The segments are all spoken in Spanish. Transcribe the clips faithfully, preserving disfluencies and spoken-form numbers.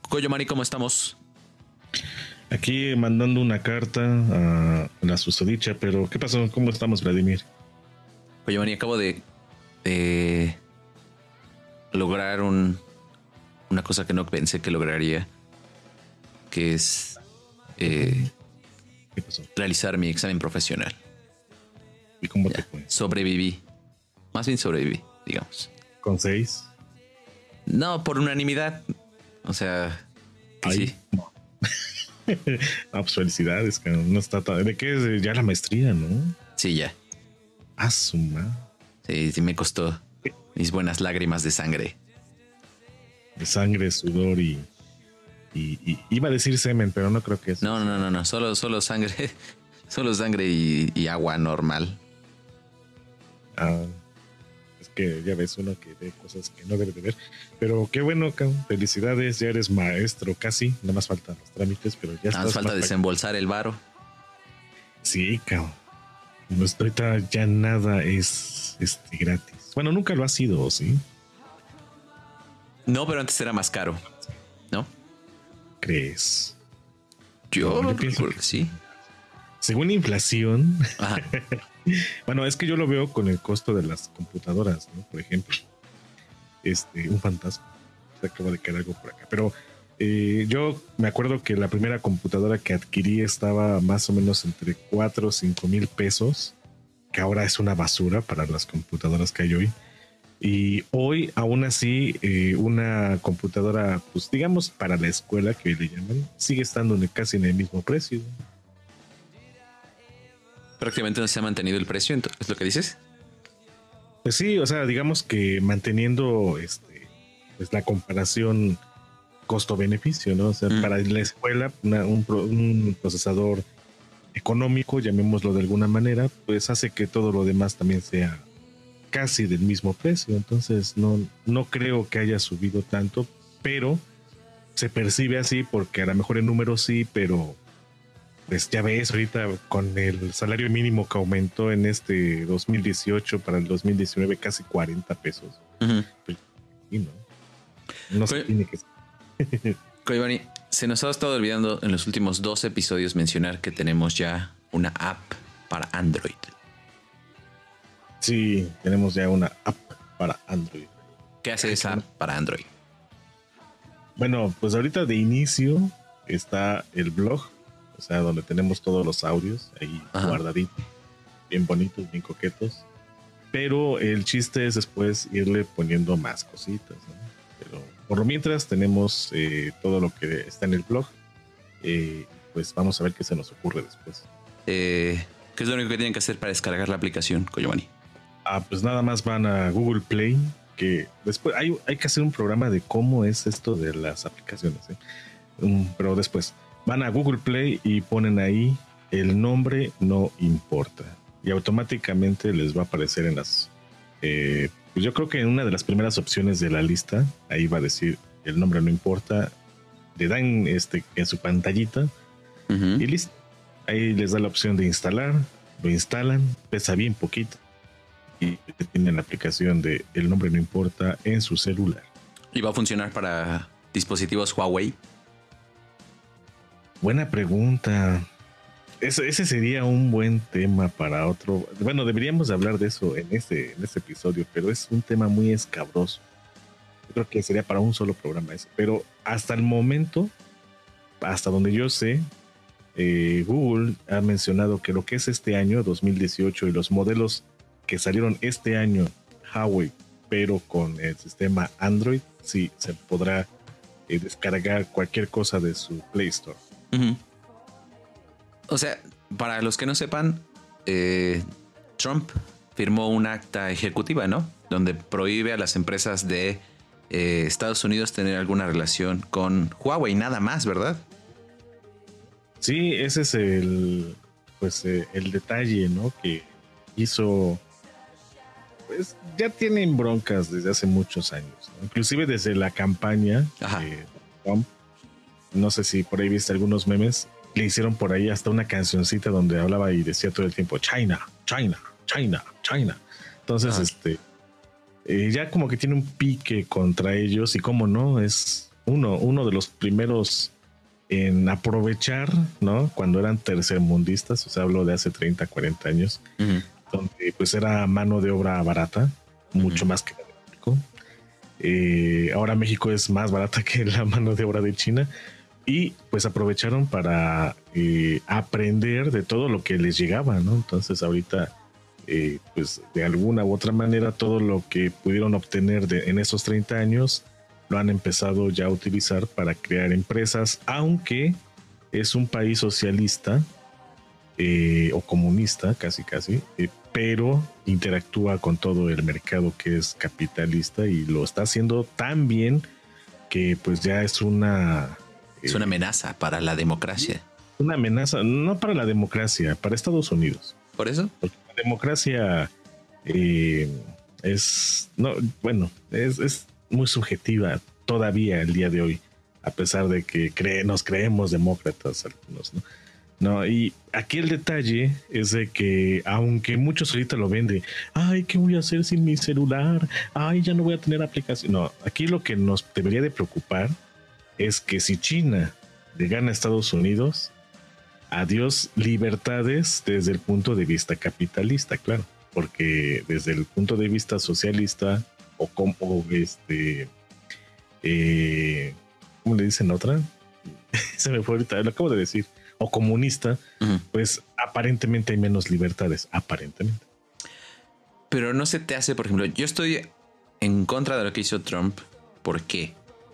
Coyo Mani, ¿cómo estamos? Aquí mandando una carta a la susodicha, pero ¿qué pasó? ¿Cómo estamos, Vladimir? Coyo Mani, acabo de, de lograr un, una cosa que no pensé que lograría, que es eh, ¿Qué pasó? realizar mi examen profesional. ¿Y cómo Ya, te fue? sobreviví. Más bien sobreviví, digamos. ¿Con seis? No, por unanimidad. O sea, que Ay, sí. no. Ah, pues felicidades, que no está tan... ¿De qué es? Ya la maestría, ¿no? Sí, ya. Ah, su madre. Sí, sí me costó mis buenas lágrimas de sangre. De sangre, sudor y, y, y... Iba a decir semen, pero no creo que eso. No, no, no, no. Solo, solo sangre. Solo sangre y, y agua normal. Ah, es que ya ves uno que ve cosas que no debe de ver. Pero qué bueno, cabrón. Felicidades, ya eres maestro casi. Nada más faltan los trámites, pero ya Nada más estás... falta más- desembolsar el varo. Sí, cabrón. No, ahorita ya nada es este gratis. Bueno, nunca lo ha sido, ¿sí? No, pero antes era más caro, ¿no? ¿Crees? Yo, No, yo pienso creo que- que sí. Según inflación, Ajá. bueno, es que yo lo veo con el costo de las computadoras, ¿no? Por ejemplo, este, un fantasma. Se acaba de caer algo por acá. Pero eh, yo me acuerdo que la primera computadora que adquirí estaba más o menos entre cuatro o cinco mil pesos, que ahora es una basura para las computadoras que hay hoy. Y hoy, aún así, eh, una computadora, pues digamos, para la escuela que le llaman, sigue estando en- casi en el mismo precio. Prácticamente no se ha mantenido el precio, ento- ¿es lo que dices? Pues sí, o sea, digamos que manteniendo este, pues la comparación costo-beneficio, ¿no? O sea, Mm. para la escuela, una- un, pro- un procesador económico, llamémoslo de alguna manera, pues hace que todo lo demás también sea casi del mismo precio. Entonces, no, no creo que haya subido tanto, pero se percibe así porque a lo mejor en números sí, pero pues ya ves ahorita con el salario mínimo que aumentó en este dos mil dieciocho para el dos mil diecinueve casi cuarenta pesos. Ujú. Y no, no se Oye. tiene que... Coyo Mani, se nos ha estado olvidando en los últimos dos episodios mencionar que tenemos ya una app para Android. Sí, tenemos ya una app para Android. ¿Qué hace esa app para Android? Bueno, pues ahorita de inicio está el blog, o sea, donde tenemos todos los audios ahí Ajá. guardaditos, bien bonitos, bien coquetos. Pero el chiste es después irle poniendo más cositas, ¿no? Pero por lo mientras tenemos eh, todo lo que está en el blog. Eh, pues vamos a ver qué se nos ocurre después. Eh, ¿Qué es lo único que tienen que hacer para descargar la aplicación, Coyo Mani? Ah, pues nada más van a Google Play, que después hay, hay que hacer un programa de cómo es esto de las aplicaciones, ¿eh? Um, pero después van a Google Play y ponen ahí el nombre no importa y automáticamente les va a aparecer en las eh, pues yo creo que en una de las primeras opciones de la lista ahí va a decir el nombre no importa, le dan este en su pantallita Ujú. y listo. Ahí les da la opción de instalar, lo instalan, pesa bien poquito y tienen la aplicación de el nombre no importa en su celular. ¿Y va a funcionar para dispositivos Huawei? Buena pregunta. Ese, ese sería un buen tema para otro. Bueno, deberíamos hablar de eso en este, en este episodio, pero es un tema muy escabroso. Yo creo que sería para un solo programa eso. Pero hasta el momento, hasta donde yo sé, eh, Google ha mencionado que lo que es este año, dos mil dieciocho, y los modelos que salieron este año, Huawei, pero con el sistema Android, sí se podrá eh, descargar cualquier cosa de su Play Store. Ujú. O sea, para los que no sepan, eh, Trump firmó un acta ejecutiva, ¿no? Donde prohíbe a las empresas de eh, Estados Unidos tener alguna relación con Huawei, nada más, ¿verdad? Sí, ese es el, pues, eh, el detalle, ¿no? Que hizo, pues, ya tienen broncas desde hace muchos años, ¿no? Inclusive desde la campaña Ajá. de Trump. No sé si por ahí viste algunos memes. Le hicieron por ahí hasta una cancioncita donde hablaba y decía todo el tiempo China, China, China, China. Entonces, Ajá. este, eh, ya como que tiene un pique contra ellos y cómo no, es uno, uno de los primeros en aprovechar, ¿no? Cuando eran tercermundistas, o sea, hablo de hace treinta, cuarenta años, uh-huh. donde pues era mano de obra barata, mucho uh-huh. más que la de México. Eh, ahora México es más barata que la mano de obra de China y pues aprovecharon para eh, aprender de todo lo que les llegaba, ¿no? Entonces ahorita eh, pues de alguna u otra manera todo lo que pudieron obtener de, en esos treinta años lo han empezado ya a utilizar para crear empresas, aunque es un país socialista eh, o comunista casi casi, eh, pero interactúa con todo el mercado que es capitalista y lo está haciendo tan bien que pues ya es una... Es una amenaza para la democracia. Una amenaza, no para la democracia, para Estados Unidos. ¿Por eso? Porque la democracia eh, es, no, bueno, es, es muy subjetiva todavía el día de hoy, a pesar de que cree, nos creemos demócratas algunos, ¿no? No, y aquí el detalle es de que aunque muchos ahorita lo ven de, ay, ¿qué voy a hacer sin mi celular? Ay, ya no voy a tener aplicación. No, aquí lo que nos debería de preocupar es que si China le gana a Estados Unidos, adiós libertades desde el punto de vista capitalista, claro, porque desde el punto de vista socialista o como este, eh, ¿cómo le dicen otra? Se me fue ahorita, lo acabo de decir. O comunista, uh-huh. pues aparentemente hay menos libertades, aparentemente. Pero no se te hace, por ejemplo, yo estoy en contra de lo que hizo Trump. ¿Por qué?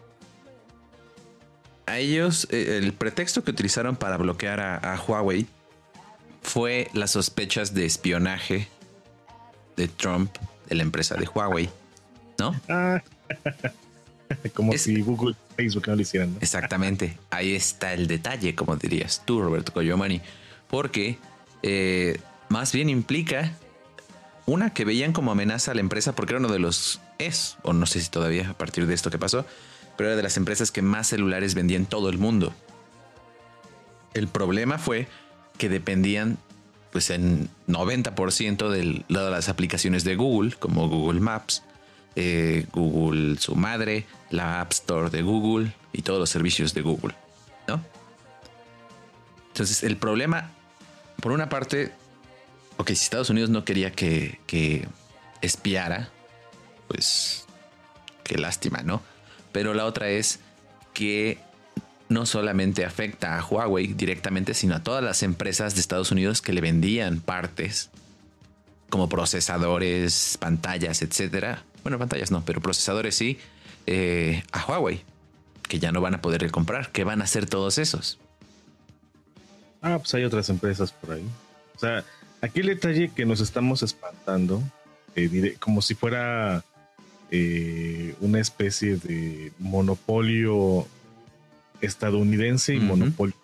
A ellos, eh, el pretexto que utilizaron para bloquear a, a Huawei fue las sospechas de espionaje de Trump, de la empresa de Huawei, ¿no? Ah. Como es, si Google, Facebook no lo hicieran, ¿no? Exactamente. Ahí está el detalle, como dirías tú, Roberto Coyomani. Porque eh, más bien implica una que veían como amenaza a la empresa porque era uno de los es, o no sé si todavía a partir de esto que pasó, pero era de las empresas que más celulares vendía en todo el mundo. El problema fue que dependían pues en noventa por ciento de las aplicaciones de Google, como Google Maps, Eh, Google, su madre, la App Store de Google y todos los servicios de Google, ¿no? Entonces el problema, por una parte, ok, si Estados Unidos no quería que, que espiara, pues qué lástima, ¿no? Pero la otra es que no solamente afecta a Huawei directamente, sino a todas las empresas de Estados Unidos que le vendían partes como procesadores, pantallas, etcétera. Bueno, pantallas no, pero procesadores sí, eh, a Huawei, que ya no van a poder comprar. ¿Qué van a hacer todos esos? Ah, pues hay otras empresas por ahí. O sea, aquí el detalle que nos estamos espantando, eh, como si fuera eh, una especie de monopolio estadounidense y uh-huh. monopolio.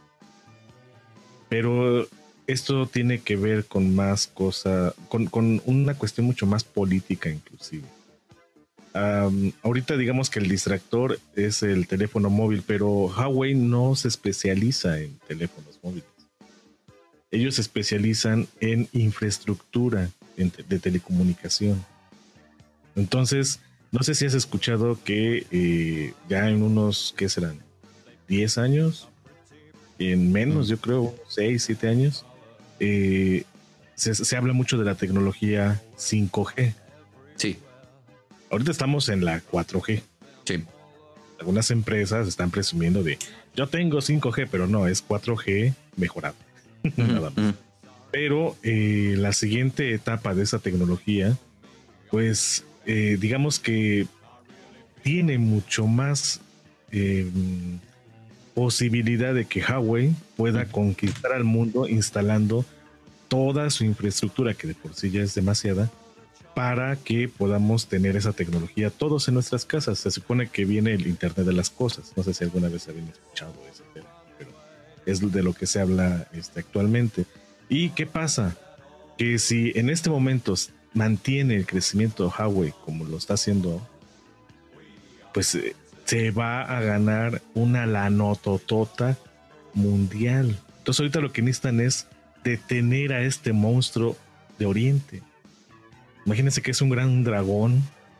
Pero esto tiene que ver con más cosas, con, con una cuestión mucho más política inclusive. Um, ahorita digamos que el distractor es el teléfono móvil, pero Huawei no se especializa en teléfonos móviles. Ellos se especializan en infraestructura de telecomunicación. Entonces, no sé si has escuchado que eh, ya en unos, ¿qué serán? diez años, en menos, yo creo, seis, siete años, eh, se, se habla mucho de la tecnología cinco G. Sí. Ahorita estamos en la cuatro G. Sí. Algunas empresas están presumiendo de yo tengo cinco G, pero no, es cuatro G mejorado. Uh-huh, Nada más. Uh-huh. Pero eh, la siguiente etapa de esa tecnología, pues eh, digamos que tiene mucho más eh, posibilidad de que Huawei pueda uh-huh. conquistar al mundo instalando toda su infraestructura, que de por sí ya es demasiada, para que podamos tener esa tecnología todos en nuestras casas. Se supone que viene el Internet de las cosas. No sé si alguna vez habían escuchado ese tema, pero es de lo que se habla este, actualmente. ¿Y qué pasa? Que si en este momento mantiene el crecimiento de Huawei como lo está haciendo, pues eh, se va a ganar una lanototota mundial. Entonces ahorita lo que necesitan es detener a este monstruo de Oriente. Imagínense que es un gran dragón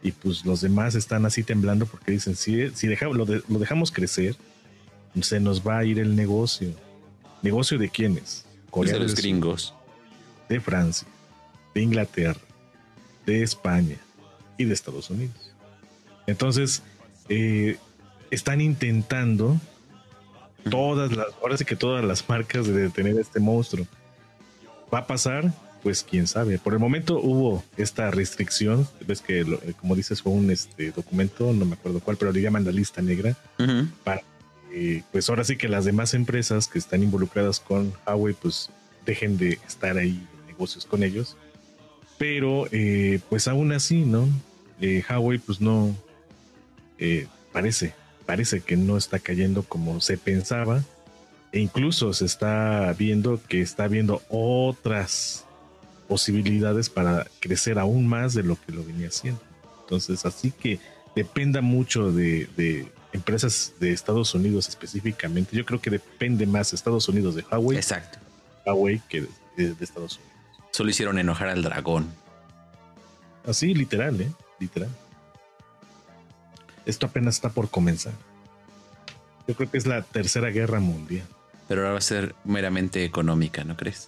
y pues los demás están así temblando porque dicen, si, si dejamos, lo, de, lo dejamos crecer, se nos va a ir el negocio. ¿Negocio de quiénes? Corea de los gringos. De Francia, de Inglaterra, de España y de Estados Unidos. Entonces, eh, están intentando todas las, ahora sí que todas las marcas de detener a este monstruo. ¿Va a pasar? Pues quién sabe. Por el momento hubo esta restricción. Ves que, lo, como dices, fue un este, documento, no me acuerdo cuál, pero le llaman la lista negra. Uh-huh. Para eh, pues ahora sí que las demás empresas que están involucradas con Huawei, pues dejen de estar ahí en negocios con ellos. Pero, eh, pues aún así, ¿no? Eh, Huawei, pues no, eh, parece, parece que no está cayendo como se pensaba. E incluso se está viendo que está habiendo otras posibilidades para crecer aún más de lo que lo venía haciendo. Entonces, así que dependa mucho de, de empresas de Estados Unidos específicamente. Yo creo que depende más Estados Unidos de Huawei. Exacto. Huawei que de, de, de Estados Unidos. Solo hicieron enojar al dragón. Así, literal, ¿eh? Literal. Esto apenas está por comenzar. Yo creo que es la tercera guerra mundial. Pero ahora va a ser meramente económica, ¿no crees?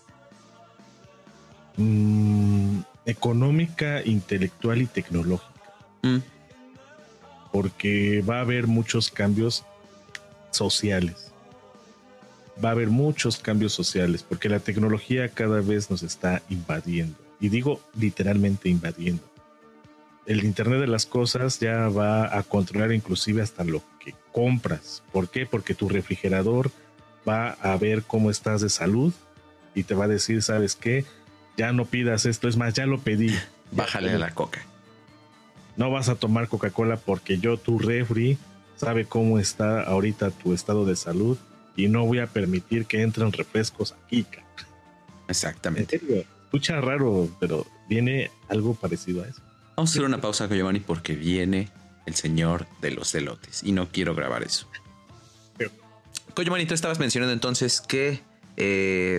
Mm, económica, intelectual y tecnológica. Mm. Porque va a haber muchos cambios sociales. Va a haber muchos cambios sociales porque la tecnología cada vez nos está invadiendo. Y digo literalmente invadiendo. El Internet de las cosas ya va a controlar inclusive hasta lo que compras. ¿Por qué? Porque tu refrigerador va a ver cómo estás de salud y te va a decir, ¿sabes qué? Ya no pidas esto, es más, ya lo pedí. Bájale a la coca. No vas a tomar Coca-Cola porque yo, tu refri, sabe cómo está ahorita tu estado de salud y no voy a permitir que entren refrescos aquí. Exactamente. En serio, escucha raro, pero viene algo parecido a eso. Vamos a hacer una pausa, Giovanni, porque viene el señor de los elotes y no quiero grabar eso. Giovanni, tú estabas mencionando entonces que eh,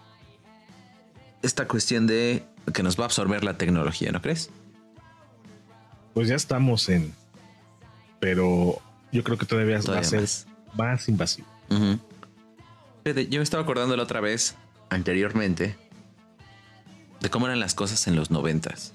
esta cuestión de que nos va a absorber la tecnología, ¿no crees? Pues ya estamos en, pero yo creo que todavía, todavía va a ser más, más invasivo. Uh-huh. Yo me estaba acordando la otra vez, anteriormente, de cómo eran las cosas en los noventas.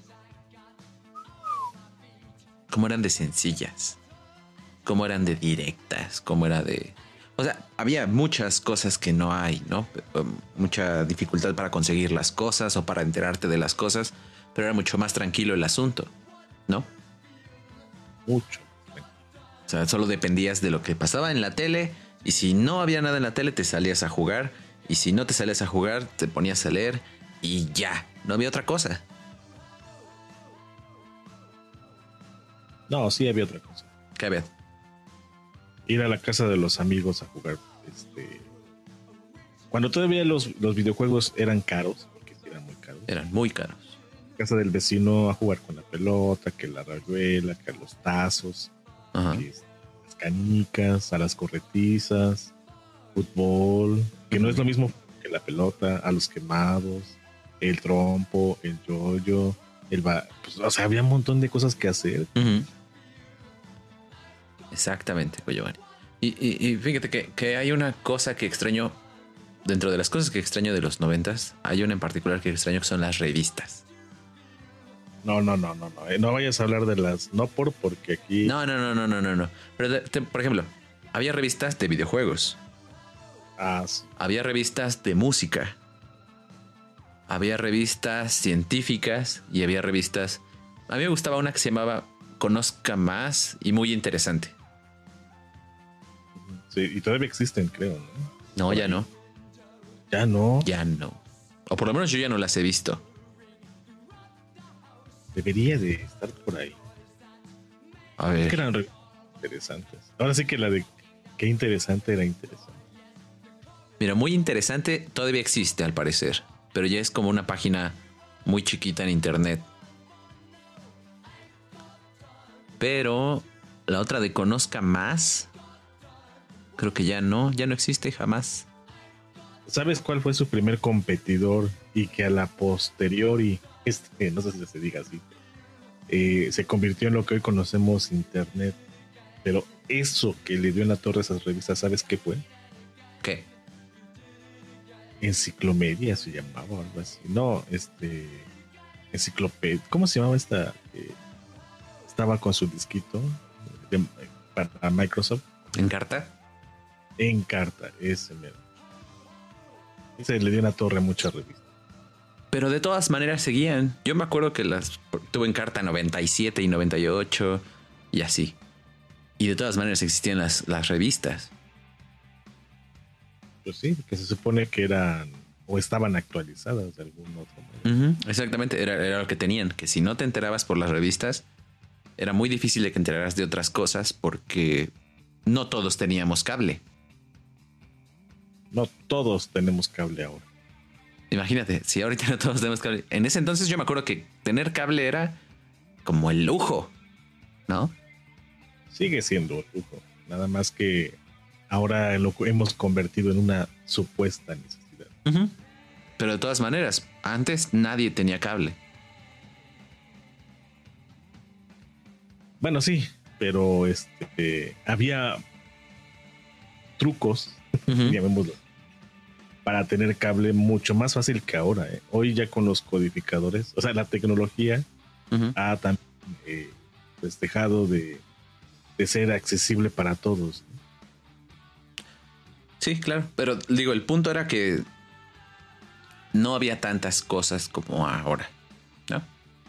Cómo eran de sencillas, cómo eran de directas, cómo era de... O sea, había muchas cosas que no hay, ¿no? Mucha dificultad para conseguir las cosas o para enterarte de las cosas, pero era mucho más tranquilo el asunto, ¿no? Mucho. O sea, solo dependías de lo que pasaba en la tele y si no había nada en la tele te salías a jugar y si no te salías a jugar te ponías a leer y ya, no había otra cosa. No, sí había otra cosa. ¿Qué había? Ir a la casa de los amigos a jugar. Este, cuando todavía los, los videojuegos eran caros, porque eran muy caros. Eran muy caros. Casa del vecino a jugar con la pelota, que la rayuela, que los tazos, que las canicas, a las corretizas, fútbol, que uh-huh. no es lo mismo que la pelota, a los quemados, el trompo, el yoyo, el ba- pues, o sea, había un montón de cosas que hacer. Uh-huh. Exactamente, Giovanni. Y, y, y fíjate que, que hay una cosa que extraño, dentro de las cosas que extraño de los noventas, hay una en particular que extraño que son las revistas. No, no, no, no, no. No vayas a hablar de las, no por porque aquí. No, no, no, no, no, no, no. Pero de, te, por ejemplo, había revistas de videojuegos. Ah, sí. Había revistas de música. Había revistas científicas y había revistas. A mí me gustaba una que se llamaba Conozca Más y muy interesante. Sí, y todavía existen, creo, ¿no? No, ya no. Ya no. Ya no. O por lo menos yo ya no las he visto. Debería de estar por ahí. A ver. Es que eran interesantes. Ahora sí que la de qué interesante era interesante. Mira, muy interesante todavía existe al parecer, pero ya es como una página muy chiquita en internet. Pero la otra de Conozca Más, creo que ya no, ya no existe jamás. ¿Sabes cuál fue su primer competidor y que a la posteriori, este, no sé si se diga así, eh, se convirtió en lo que hoy conocemos Internet. Pero eso que le dio en la torre a esas revistas, ¿sabes qué fue? ¿Qué? Enciclomedia se llamaba o algo así. No, este... Enciclopedia. ¿Cómo se llamaba esta? Eh, estaba con su disquito de, para Microsoft. ¿Encarta? Encarta, ese mero. Ese le dio una torre a muchas revistas. Pero de todas maneras seguían. Yo me acuerdo que las tuve Encarta noventa y siete y noventa y ocho y así. Y de todas maneras existían las, las revistas. Pues sí, que se supone que eran o estaban actualizadas de algún otro modo. Uh-huh, exactamente, era, era lo que tenían. Que si no te enterabas por las revistas, era muy difícil de que enteraras de otras cosas porque no todos teníamos cable. No todos tenemos cable ahora. Imagínate, si ahorita no todos tenemos cable. En ese entonces yo me acuerdo que tener cable era como el lujo, ¿no? Sigue siendo un lujo. Nada más que ahora lo hemos convertido en una supuesta necesidad. Uh-huh. Pero de todas maneras, antes nadie tenía cable. Bueno, sí, pero este había trucos, uh-huh. llamémoslo, para tener cable mucho más fácil que ahora. ¿eh? Hoy ya con los codificadores, o sea, la tecnología uh-huh. ha también eh, pues dejado de, de ser accesible para todos. ¿no? Sí, claro. Pero digo, el punto era que no había tantas cosas como ahora, ¿no?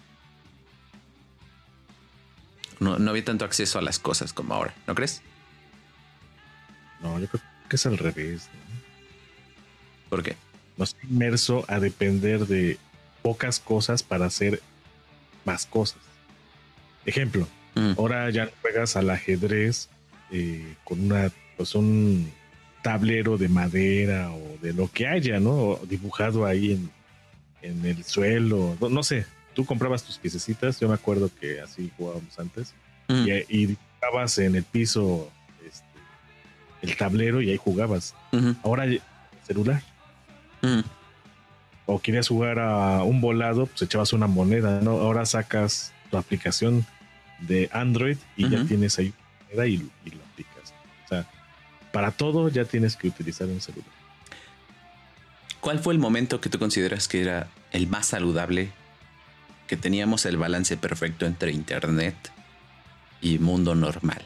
No, no había tanto acceso a las cosas como ahora, ¿no crees? No, yo creo que es al revés. ¿no? ¿Por qué? Nos ha inmerso a depender de pocas cosas para hacer más cosas. Ejemplo, mm. ahora ya juegas al ajedrez eh, con una, pues un tablero de madera o de lo que haya, ¿no? O dibujado ahí en, en el suelo, no, no sé. Tú comprabas tus piececitas, yo me acuerdo que así jugábamos antes, mm. y, y dibujabas en el piso este, el tablero y ahí jugabas. Uh-huh. Ahora el celular. Uh-huh. O querías jugar a un volado, pues echabas una moneda, ¿no? Ahora sacas tu aplicación de Android y uh-huh. ya tienes ahí moneda y, y lo aplicas. O sea, para todo ya tienes que utilizar un celular. ¿Cuál fue el momento que tú consideras que era el más saludable? Que teníamos el balance perfecto entre internet y mundo normal.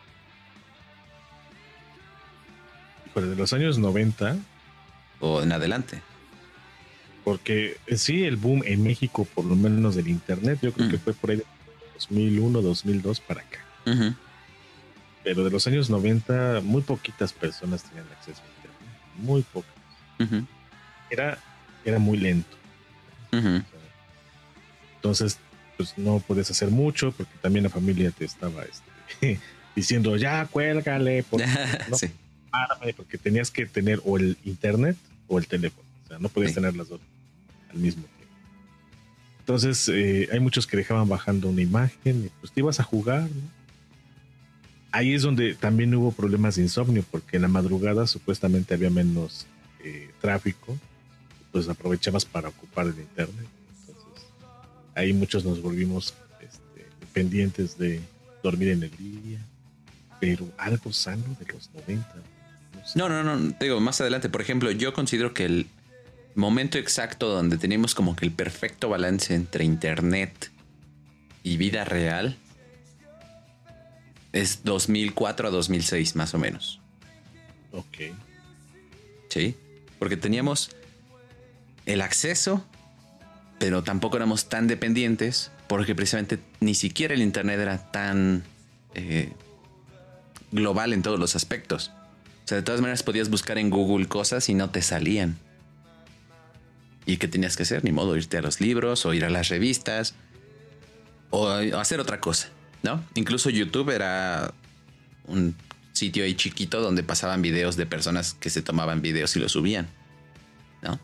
Pero de los años noventa. O en adelante. Porque sí, el boom en México, por lo menos del internet, yo creo mm. que fue por ahí de dos mil uno, dos mil dos para acá. Uh-huh. Pero de los años noventa, muy poquitas personas tenían acceso a internet. Muy pocas. Uh-huh. Era, era muy lento. Uh-huh. Entonces, pues no podías hacer mucho porque también la familia te estaba este, diciendo, ya, cuélgale, porque, ¿no? sí. Párame, porque tenías que tener o el internet o el teléfono. O sea, no podías sí. tener las dos al mismo tiempo. Entonces, eh, hay muchos que dejaban bajando una imagen y pues te ibas a jugar, ¿no? Ahí es donde también hubo problemas de insomnio porque en la madrugada supuestamente había menos eh, tráfico, pues aprovechabas para ocupar el internet. Ahí muchos nos volvimos este, dependientes de dormir en el día, pero algo sano de los noventa. No, sé. no, no, no, te digo, más adelante, por ejemplo, yo considero que el momento exacto donde teníamos como que el perfecto balance entre internet y vida real es dos mil cuatro a dos mil seis, más o menos. Ok. Sí, porque teníamos el acceso, pero tampoco éramos tan dependientes porque precisamente ni siquiera el internet era tan eh, global en todos los aspectos. O sea, de todas maneras podías buscar en Google cosas y no te salían. ¿Y qué tenías que hacer? Ni modo, irte a los libros o ir a las revistas o hacer otra cosa, ¿no? Incluso YouTube era un sitio ahí chiquito donde pasaban videos de personas que se tomaban videos y los subían, ¿no?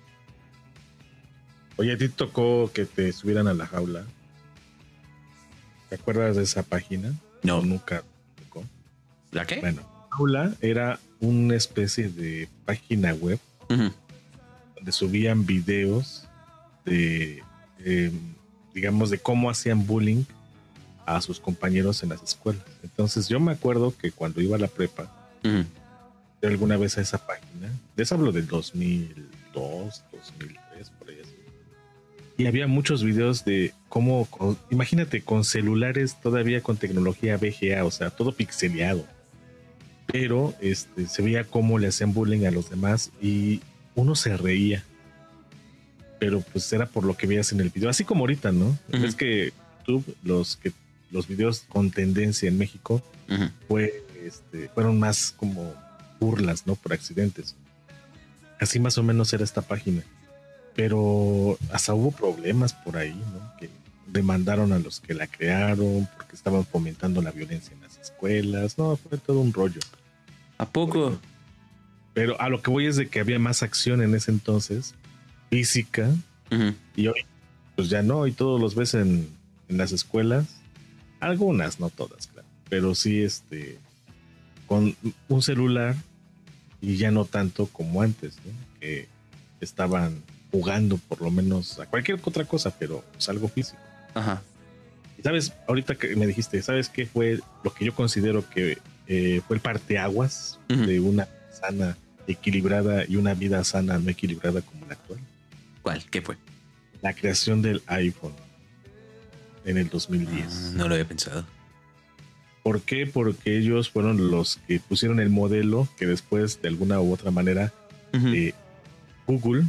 Oye, ¿a ti tocó que te subieran a la jaula? ¿Te acuerdas de esa página? No. ¿O nunca tocó? ¿La qué? Bueno, jaula era una especie de página web uh-huh. donde subían videos de, eh, digamos, de cómo hacían bullying a sus compañeros en las escuelas. Entonces yo me acuerdo que cuando iba a la prepa, uh-huh. de alguna vez a esa página, de eso hablo del dos mil dos, dos mil tres, por ahí así. Y había muchos videos de cómo, con, imagínate, con celulares todavía con tecnología V G A, o sea, todo pixeleado. Pero este, se veía cómo le hacían bullying a los demás y uno se reía. Pero pues era por lo que veías en el video, así como ahorita, ¿no? Uh-huh. Es que YouTube, los que los videos con tendencia en México, uh-huh. fue, este, fueron más como burlas, ¿no? Por accidentes. Así más o menos era esta página. Pero hasta hubo problemas por ahí, ¿no? Que demandaron a los que la crearon porque estaban fomentando la violencia en las escuelas. No, fue todo un rollo. ¿A poco? Pero a lo que voy es de que había más acción en ese entonces, física, uh-huh. y hoy pues ya no, y todos los ves en, en las escuelas. Algunas, no todas, claro. Pero sí, este, con un celular y ya no tanto como antes, ¿no? Que estaban jugando por lo menos a cualquier otra cosa, pero es algo físico. Ajá. Y sabes, ahorita que me dijiste, ¿sabes qué fue lo que yo considero que eh, fue el parteaguas uh-huh. de una sana equilibrada y una vida sana no equilibrada como la actual? ¿Cuál? ¿Qué fue? La creación del iPhone en el dos mil diez. Uh, no lo había pensado. ¿Por qué? Porque ellos fueron los que pusieron el modelo que después, de alguna u otra manera, uh-huh. eh, Google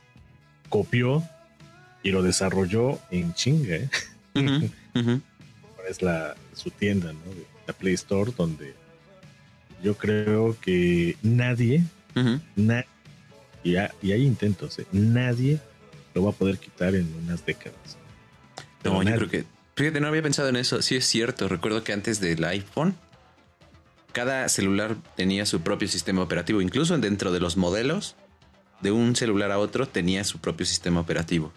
copió y lo desarrolló en chinga. ¿eh? Uh-huh. Uh-huh. Es la, su tienda, ¿no? De la Play Store, donde yo creo que nadie, uh-huh. nadie y, ha, y hay intentos, ¿eh? Nadie lo va a poder quitar en unas décadas. Pero no, nadie. Yo creo que, fíjate, no había pensado en eso. Sí es cierto, recuerdo que antes del iPhone, cada celular tenía su propio sistema operativo, incluso dentro de los modelos. De un celular a otro tenía su propio sistema operativo.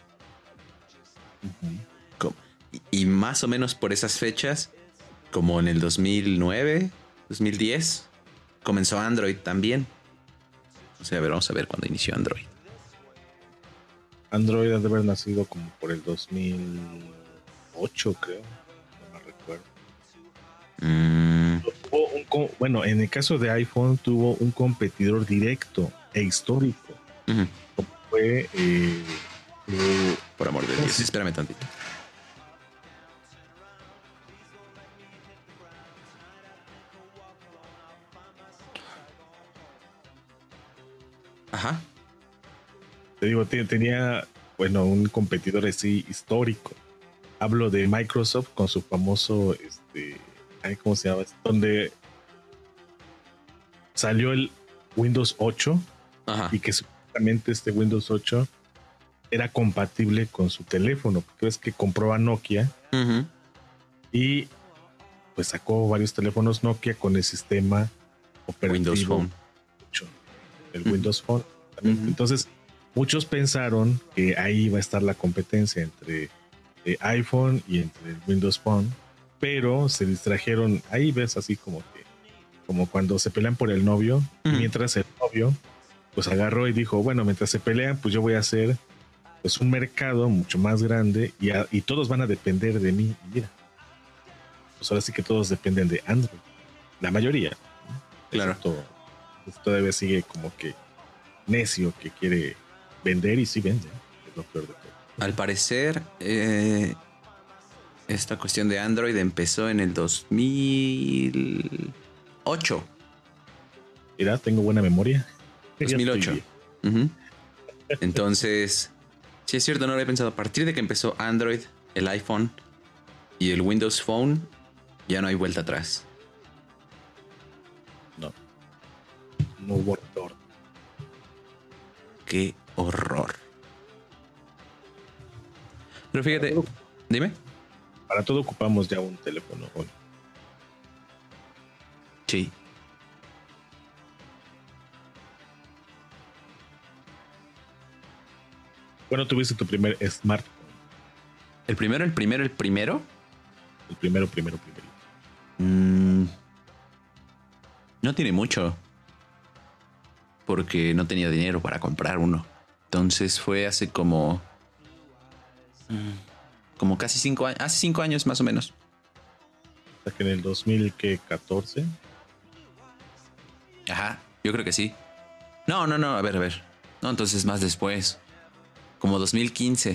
Uh-huh. Y, y más o menos por esas fechas, como en el dos mil nueve, dos mil diez, comenzó Android también. O sea, a ver, vamos a ver cuándo inició Android. Android ha de haber nacido como por el dos mil ocho, creo. No me recuerdo. Mm. Tuvo un, bueno, en el caso de iPhone tuvo un competidor directo e histórico. Uh-huh. Fue eh, eh, por amor de Dios, sí, espérame tantito. Ajá. Te digo, tenía, bueno, un competidor así histórico. Hablo de Microsoft con su famoso, este, ¿cómo se llama? Donde salió el Windows ocho. Ajá. Y que supuestamente este Windows ocho era compatible con su teléfono, porque es que compró a Nokia uh-huh. y pues sacó varios teléfonos Nokia con el sistema operativo Windows Phone, ocho, el uh-huh. Windows Phone. Uh-huh. Entonces muchos pensaron que ahí iba a estar la competencia entre eh, iPhone y entre el Windows Phone, pero se distrajeron. Ahí ves así como que como cuando se pelean por el novio, uh-huh. mientras el novio pues agarró y dijo, bueno, mientras se pelean, pues yo voy a hacer pues un mercado mucho más grande y, a, y todos van a depender de mí. Y mira, pues ahora sí que todos dependen de Android, la mayoría. Claro. Todo, pues todavía sigue como que necio que quiere vender y sí vende, es lo peor de todo. Al parecer, eh, esta cuestión de Android empezó en el dos mil ocho. Mira, tengo buena memoria. dos mil ocho. Uh-huh. Entonces, sí es cierto, no lo había pensado. A partir de que empezó Android, el iPhone y el Windows Phone, ya no hay vuelta atrás. No. No hubo horror. Qué horror. Pero fíjate, todo, dime. Para todo ocupamos ya un teléfono. Bueno. Sí. Bueno, tuviste tu primer smartphone. ¿El primero, el primero, el primero? El primero, primero, primero. Mm, no tiene mucho. Porque no tenía dinero para comprar uno. Entonces fue hace como... como casi cinco años, hace cinco años más o menos. O sea que en el dos mil catorce. Ajá, yo creo que sí. No, no, no, a ver, a ver. No, entonces más después. Como dos mil quince.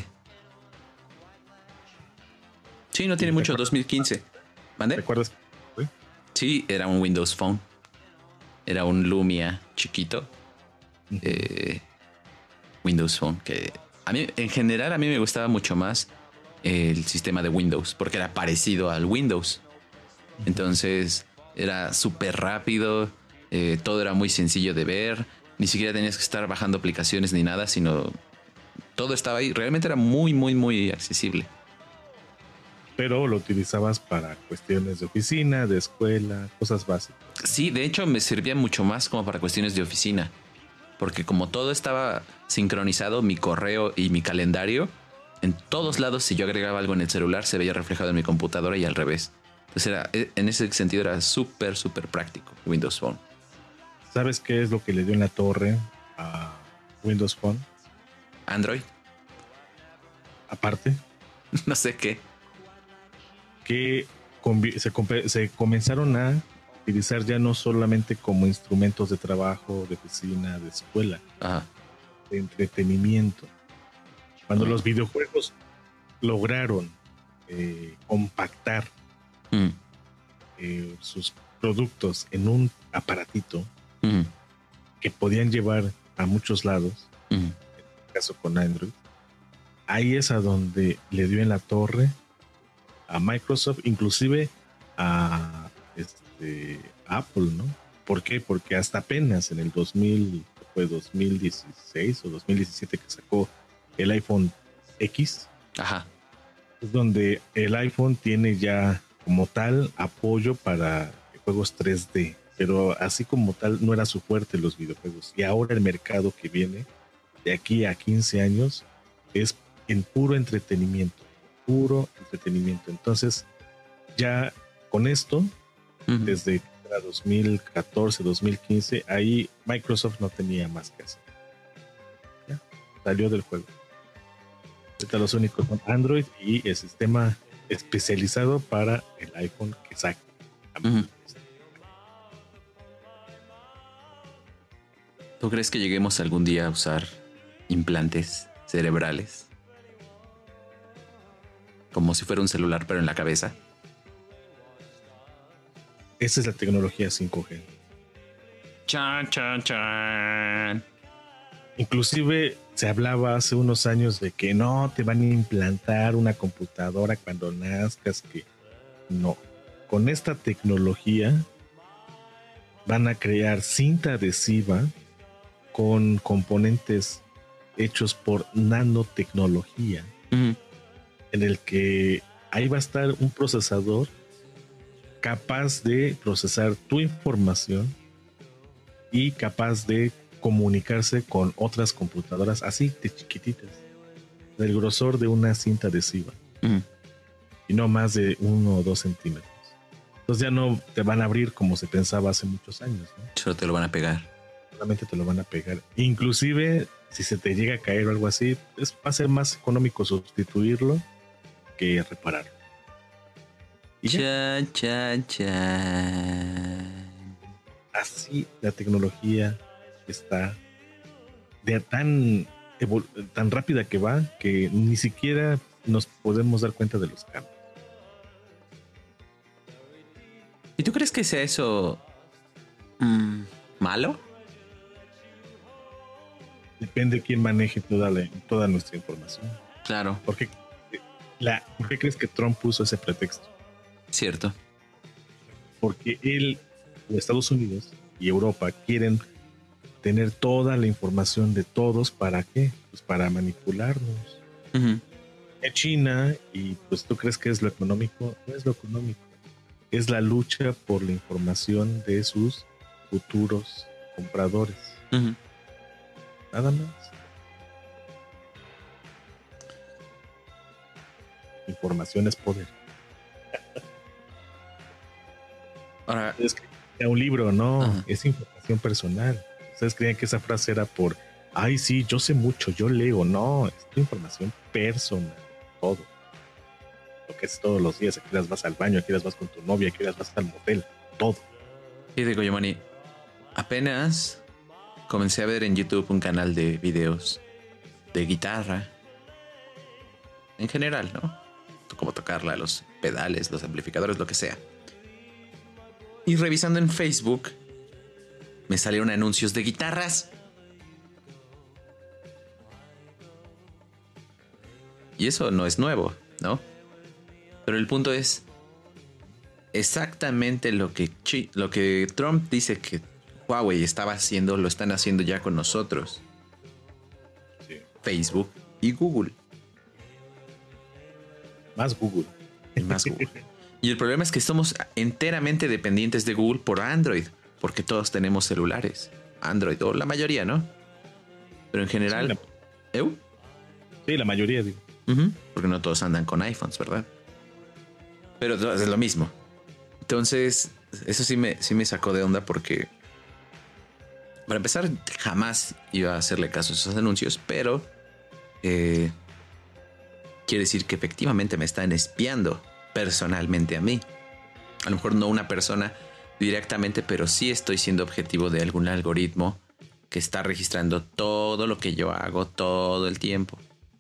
Sí, no tiene mucho, dos mil quince. ¿Mande? ¿Recuerdas? ¿Sí? Sí, era un Windows Phone. Era un Lumia chiquito. Uh-huh. eh, Windows Phone, que a mí, en general, a mí me gustaba mucho más el sistema de Windows, porque era parecido al Windows. Uh-huh. Entonces, era súper rápido, eh, todo era muy sencillo de ver, ni siquiera tenías que estar bajando aplicaciones ni nada, sino todo estaba ahí. Realmente era muy, muy, muy accesible. Pero lo utilizabas para cuestiones de oficina, de escuela, cosas básicas. Sí, de hecho me servía mucho más como para cuestiones de oficina, porque como todo estaba sincronizado, mi correo y mi calendario, en todos lados, si yo agregaba algo en el celular, se veía reflejado en mi computadora y al revés. Entonces era, en ese sentido era súper, súper práctico Windows Phone. ¿Sabes qué es lo que le dio en la torre a Windows Phone? Android. Aparte. No sé qué. Que se, se comenzaron a utilizar ya no solamente como instrumentos de trabajo, de oficina, de escuela, Ajá. de entretenimiento. Cuando uh-huh. los videojuegos lograron eh, compactar uh-huh. eh, sus productos en un aparatito uh-huh. que podían llevar a muchos lados, uh-huh. en este caso con Android, ahí es a donde le dio en la torre a Microsoft, inclusive a este, Apple, ¿no? ¿Por qué? Porque hasta apenas en el dos mil, fue dos mil dieciséis o dos mil diecisiete que sacó el iPhone X. Ajá. Es donde el iPhone tiene ya como tal apoyo para juegos tres D, pero así como tal no era su fuerte los videojuegos. Y ahora el mercado que viene de aquí a quince años es en puro entretenimiento. Puro entretenimiento. Entonces, ya con esto, uh-huh. desde dos mil catorce, dos mil quince, ahí Microsoft no tenía más que hacer. ¿Ya? Salió del juego. Ahorita los únicos son Android y el sistema especializado para el iPhone que saca. Uh-huh. ¿Tú crees que lleguemos algún día a usar implantes cerebrales? Como si fuera un celular, pero en la cabeza. Esa es la tecnología cinco G. Chan, chan, chan. Inclusive se hablaba hace unos años de que no te van a implantar una computadora cuando nazcas, que no. Con esta tecnología van a crear cinta adhesiva con componentes hechos por nanotecnología. Uh-huh. En el que ahí va a estar un procesador capaz de procesar tu información y capaz de comunicarse con otras computadoras así de chiquititas, del grosor de una cinta adhesiva. Uh-huh. Y no más de uno o dos centímetros. Entonces ya no te van a abrir como se pensaba hace muchos años, ¿no? Solo te lo van a pegar. Solamente te lo van a pegar. Inclusive si se te llega a caer o algo así, es, va a ser más económico sustituirlo que repararlo. Chan, chan, chan. Así la tecnología está de tan, evol- tan rápida que va que ni siquiera nos podemos dar cuenta de los cambios. ¿Y tú crees que sea eso mmm, malo? Depende de quién maneje toda, la, toda nuestra información. Claro. ¿Por qué, la, ¿Por qué crees que Trump puso ese pretexto? Cierto. Porque él, Estados Unidos y Europa quieren tener toda la información de todos. ¿Para qué? Pues para manipularnos. Uh-huh. China, y pues tú crees que es lo económico, no es lo económico, es la lucha por la información de sus futuros compradores. Uh-huh. Nada más. Información es poder. Ahora, es que era un libro, no, uh-huh. es información personal. Ustedes creían que esa frase era por, ay, sí, yo sé mucho, yo leo. No, es información personal, todo. lo que es todos los días. Aquí las vas al baño, aquí las vas con tu novia, aquí las vas al motel, todo. Y digo, Yomani, apenas comencé a ver en YouTube un canal de videos de guitarra. En general, ¿no? Como tocarla, los pedales, los amplificadores, lo que sea. Y revisando en Facebook, me salieron anuncios de guitarras. Y eso no es nuevo, ¿no? Pero el punto es exactamente lo que, lo que Trump dice que Huawei estaba haciendo, lo están haciendo ya con nosotros. Sí. Facebook y Google. Más Google. Y más Google. Y el problema es que somos enteramente dependientes de Google por Android, porque todos tenemos celulares Android, o la mayoría, ¿no? Pero en general... Sí, la, ¿Eu? sí, la mayoría, digo. Uh-huh, porque no todos andan con iPhones, ¿verdad? Pero es lo mismo. Entonces, eso sí me, sí me sacó de onda porque... Para empezar, jamás iba a hacerle caso a esos anuncios, pero... Eh, quiere decir que efectivamente me están espiando personalmente a mí. A lo mejor no una persona directamente, pero sí estoy siendo objetivo de algún algoritmo que está registrando todo lo que yo hago todo el tiempo.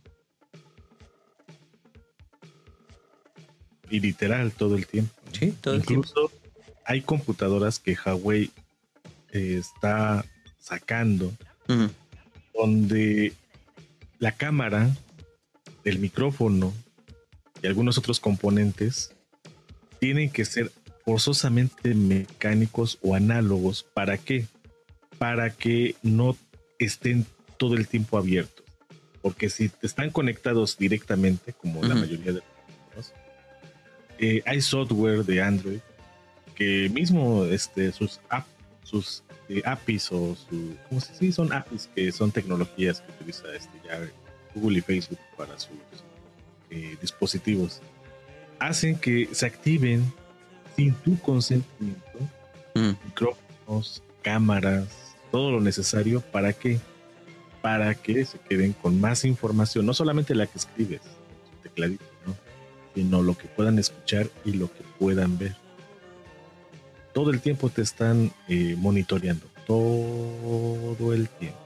Y literal todo el tiempo. Sí, todo Incluso el tiempo. Hay computadoras que Huawei eh, está sacando, uh-huh, donde la cámara, el micrófono y algunos otros componentes tienen que ser forzosamente mecánicos o análogos. ¿Para qué? Para que no estén todo el tiempo abiertos. Porque si están conectados directamente, como uh-huh, la mayoría de los eh, hay software de Android que mismo este, sus, app, sus eh, A P Is o su, ¿cómo se dice? Son A P Is que son tecnologías que utiliza este, ya Google y Facebook para sus eh, dispositivos, hacen que se activen sin tu consentimiento mm. micrófonos, cámaras, todo lo necesario para que para que se queden con más información, no solamente la que escribes en su tecladito, ¿no? Sino lo que puedan escuchar y lo que puedan ver. Todo el tiempo te están eh, monitoreando, todo el tiempo.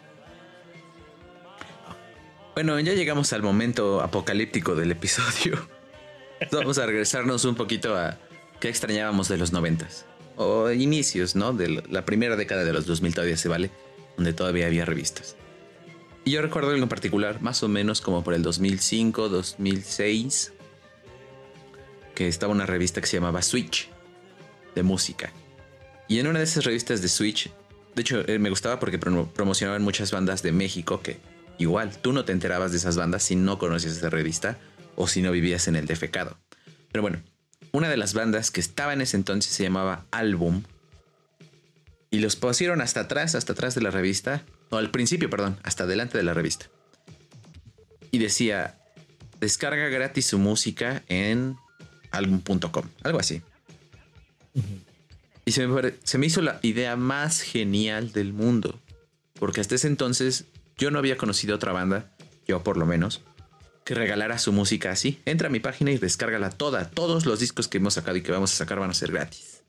Bueno, ya llegamos al momento apocalíptico del episodio. Vamos a regresarnos un poquito a qué extrañábamos de los noventas. O inicios, ¿no? De la primera década de los dos mil todavía se vale, donde todavía había revistas. Y yo recuerdo algo en particular, más o menos como por el dos mil cinco, dos mil seis, que estaba una revista que se llamaba Switch, de música. Y en una de esas revistas de Switch, de hecho eh, me gustaba porque prom- promocionaban muchas bandas de México que igual tú no te enterabas de esas bandas si no conocías esa revista o si no vivías en el defecado. Pero bueno, una de las bandas que estaba en ese entonces se llamaba Album. Y los pusieron hasta atrás, hasta atrás de la revista. No, al principio, perdón, hasta delante de la revista. Y decía, descarga gratis su música en album punto com, algo así. Uh-huh. Y se me, se me hizo la idea más genial del mundo. Porque hasta ese entonces yo no había conocido otra banda, yo por lo menos, que regalara su música así. Entra a mi página y descárgala toda. Todos los discos que hemos sacado y que vamos a sacar van a ser gratis.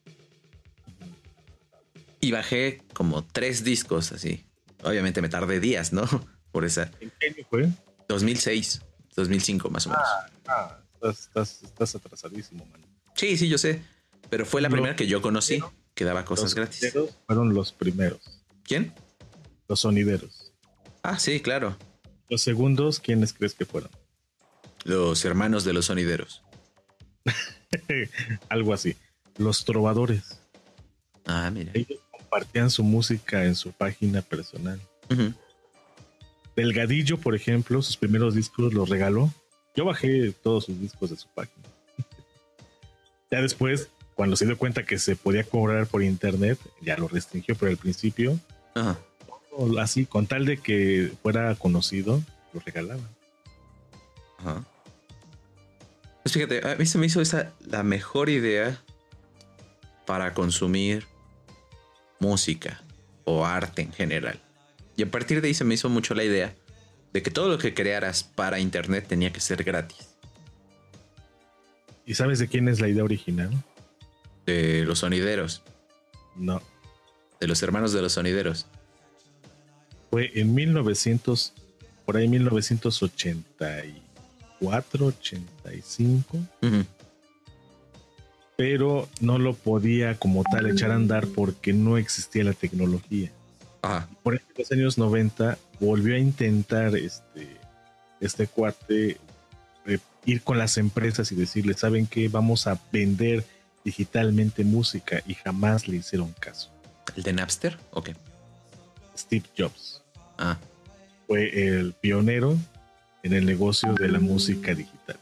Y bajé como tres discos así. Obviamente me tardé días, ¿no? Por esa. ¿En qué año fue? dos mil seis, dos mil cinco más o menos. Ah, ah estás, estás, estás atrasadísimo, man. Sí, sí, yo sé. Pero fue la los primera que yo conocí primeros, que daba cosas los gratis. Fueron los primeros. ¿Quién? Los sonideros. Ah, sí, claro. Los segundos, ¿quiénes crees que fueron? Los hermanos de los sonideros. Algo así. Los trovadores. Ah, mira. Ellos compartían su música en su página personal. Uh-huh. Delgadillo, por ejemplo, sus primeros discos los regaló. Yo bajé todos sus discos de su página. Ya después, cuando se dio cuenta que se podía cobrar por internet, ya lo restringió, pero al principio, uh-huh, así, con tal de que fuera conocido, lo regalaban. Ajá. Pues fíjate, a mí se me hizo esa la mejor idea para consumir música o arte en general. Y a partir de ahí se me hizo mucho la idea de que todo lo que crearas para internet tenía que ser gratis. ¿Y sabes de quién es la idea original? De los sonideros. No. De los hermanos de los sonideros. Fue en mil novecientos, por ahí mil novecientos ochenta y cuatro, ochenta y cinco. Uh-huh. Pero no lo podía como tal echar a andar porque no existía la tecnología. Ajá. Por ejemplo, en los años noventa volvió a intentar este, este cuate eh, ir con las empresas y decirles, ¿saben qué? Vamos a vender digitalmente música, y jamás le hicieron caso. ¿El de Napster? Ok. Steve Jobs ah. fue el pionero en el negocio de la música digital.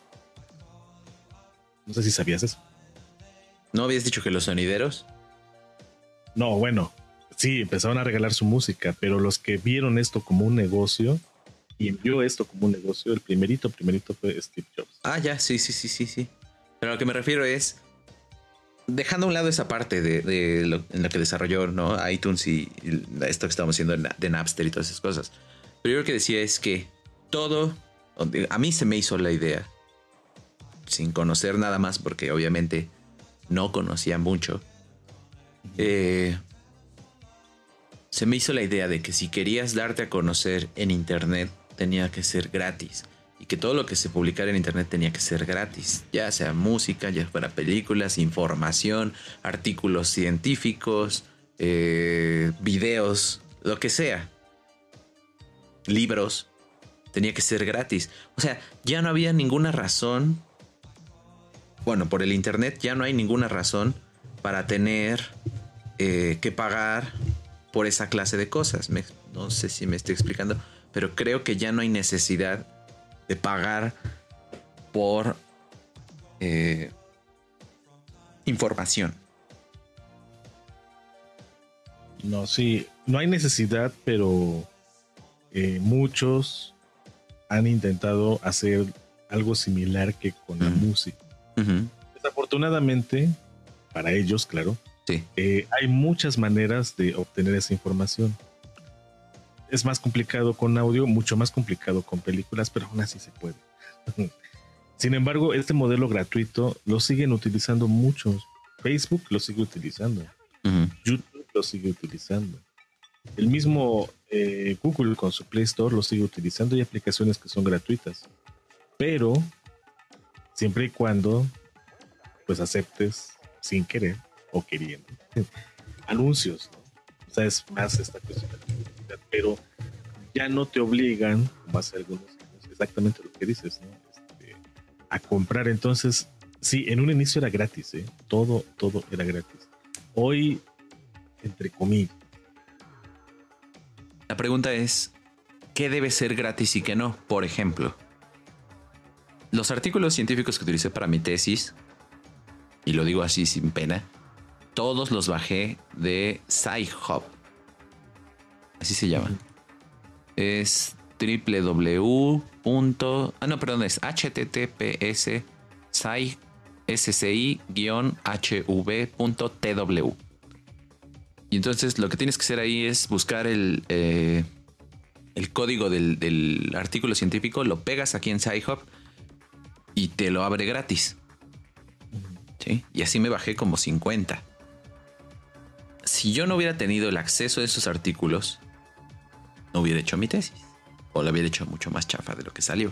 No sé si sabías eso. ¿No habías dicho que los sonideros? No, bueno, sí, empezaron a regalar su música, pero los que vieron esto como un negocio y vio esto como un negocio, el primerito, primerito fue Steve Jobs. Ah, ya, sí, sí, sí, sí, sí. Pero a lo que me refiero es, dejando a un lado esa parte de, de lo, en la que desarrolló, ¿no? iTunes y, y esto que estamos haciendo de Napster y todas esas cosas. Pero yo lo que decía es que todo, a mí se me hizo la idea, sin conocer nada más, porque obviamente no conocía mucho. Eh, se me hizo la idea de que si querías darte a conocer en internet, tenía que ser gratis. Y que todo lo que se publicara en internet tenía que ser gratis. Ya sea música, ya fuera películas, información, artículos científicos, eh, videos, lo que sea. Libros. Tenía que ser gratis. O sea, ya no había ninguna razón. Bueno, por el internet ya no hay ninguna razón para tener eh, que pagar por esa clase de cosas. Me, no sé si me estoy explicando, pero creo que ya no hay necesidad de pagar por eh, información. No, sí, no hay necesidad, pero eh, muchos han intentado hacer algo similar que con la uh-huh. música. Uh-huh. Desafortunadamente, para ellos, claro, sí. eh, hay muchas maneras de obtener esa información. Es más complicado con audio, mucho más complicado con películas, pero aún así se puede. Sin embargo, este modelo gratuito lo siguen utilizando muchos. Facebook lo sigue utilizando. Uh-huh. YouTube lo sigue utilizando. El mismo eh, Google con su Play Store lo sigue utilizando. Hay aplicaciones que son gratuitas. Pero siempre y cuando pues aceptes sin querer o queriendo anuncios, ¿no? O sea, es más esta cuestión de la publicidad, pero ya no te obligan, como hace algunos años, exactamente lo que dices, ¿no? Este, a comprar. Entonces, sí, en un inicio era gratis, ¿eh? Todo, todo era gratis. Hoy, entre comillas. La pregunta es, ¿qué debe ser gratis y qué no? Por ejemplo, los artículos científicos que utilicé para mi tesis, y lo digo así sin pena, todos los bajé de Sci-Hub. Así se llama. Es www. Ah, no, perdón, es https sci-hv.tw. Y entonces lo que tienes que hacer ahí es buscar el, eh, el código del, del artículo científico, lo pegas aquí en Sci-Hub y te lo abre gratis. ¿Sí? Y así me bajé como cincuenta. Si yo no hubiera tenido el acceso a esos artículos, no hubiera hecho mi tesis. O lo hubiera hecho mucho más chafa de lo que salió.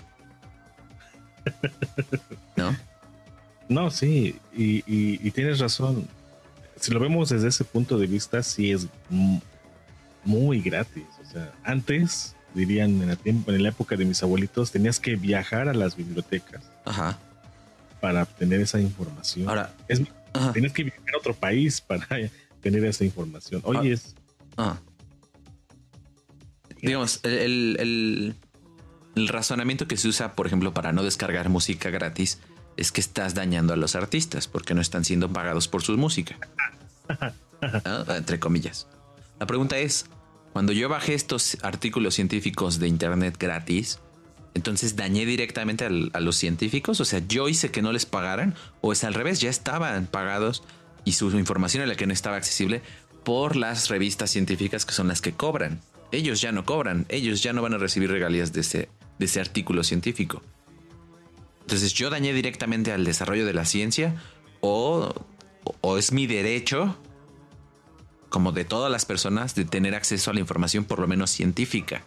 ¿No? No, sí, y, y, y tienes razón. Si lo vemos desde ese punto de vista, sí es m- muy gratis. O sea, antes, dirían en la, tiempo, en la época de mis abuelitos, tenías que viajar a las bibliotecas. Ajá. Para obtener esa información. Ahora, es, tienes que viajar a otro país para tener esa información. Hoy ah, es... Ah. Digamos, el, el, el razonamiento que se usa, por ejemplo, para no descargar música gratis, es que estás dañando a los artistas porque no están siendo pagados por su música. ¿No? Entre comillas. La pregunta es, cuando yo bajé estos artículos científicos de internet gratis, entonces dañé directamente al, a los científicos. O sea, yo hice que no les pagaran, o es al revés, ya estaban pagados y su información era la que no estaba accesible por las revistas científicas que son las que cobran. Ellos ya no cobran, ellos ya no van a recibir regalías de ese, de ese artículo científico. Entonces, ¿yo dañé directamente al desarrollo de la ciencia o, o es mi derecho, como de todas las personas, de tener acceso a la información por lo menos científica?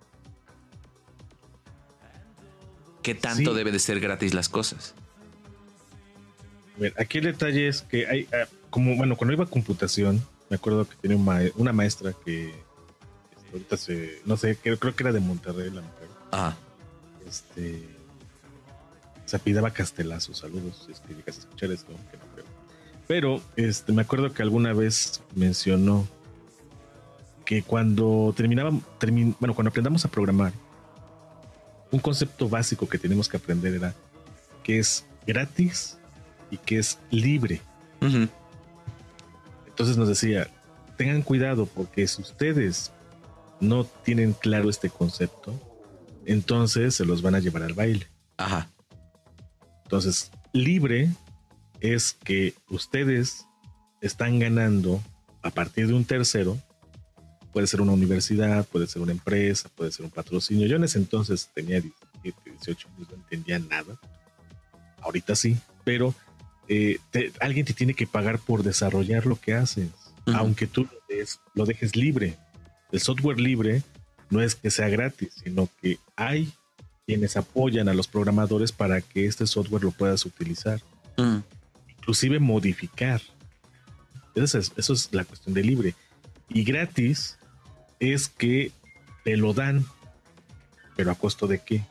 ¿Qué tanto sí. debe de ser gratis las cosas? A ver, aquí el detalle es que hay, como, bueno, cuando iba a computación, me acuerdo que tenía un ma una maestra que ahorita se, no sé, creo, creo que era de Monterrey, la mujer. Ajá. Este, se apellidaba Castelazo, saludos, si es que llegas a escuchar esto, que no creo. Pero, este, me acuerdo que alguna vez mencionó que cuando terminaba, termin, bueno, cuando aprendamos a programar, un concepto básico que tenemos que aprender era que es gratis y que es libre. Uh-huh. Entonces nos decía, tengan cuidado porque si ustedes no tienen claro este concepto, entonces se los van a llevar al baile. Ajá. Entonces, libre es que ustedes están ganando a partir de un tercero. Puede ser una universidad, puede ser una empresa, puede ser un patrocinio. Yo en ese entonces tenía diecisiete, dieciocho años, no entendía nada. Ahorita sí, pero eh, te, alguien te tiene que pagar por desarrollar lo que haces, uh-huh. aunque tú lo, des, lo dejes libre. El software libre no es que sea gratis, sino que hay quienes apoyan a los programadores para que este software lo puedas utilizar, uh-huh. inclusive modificar. Eso es, eso es la cuestión de libre. Y gratis es que te lo dan, pero ¿a costo de qué?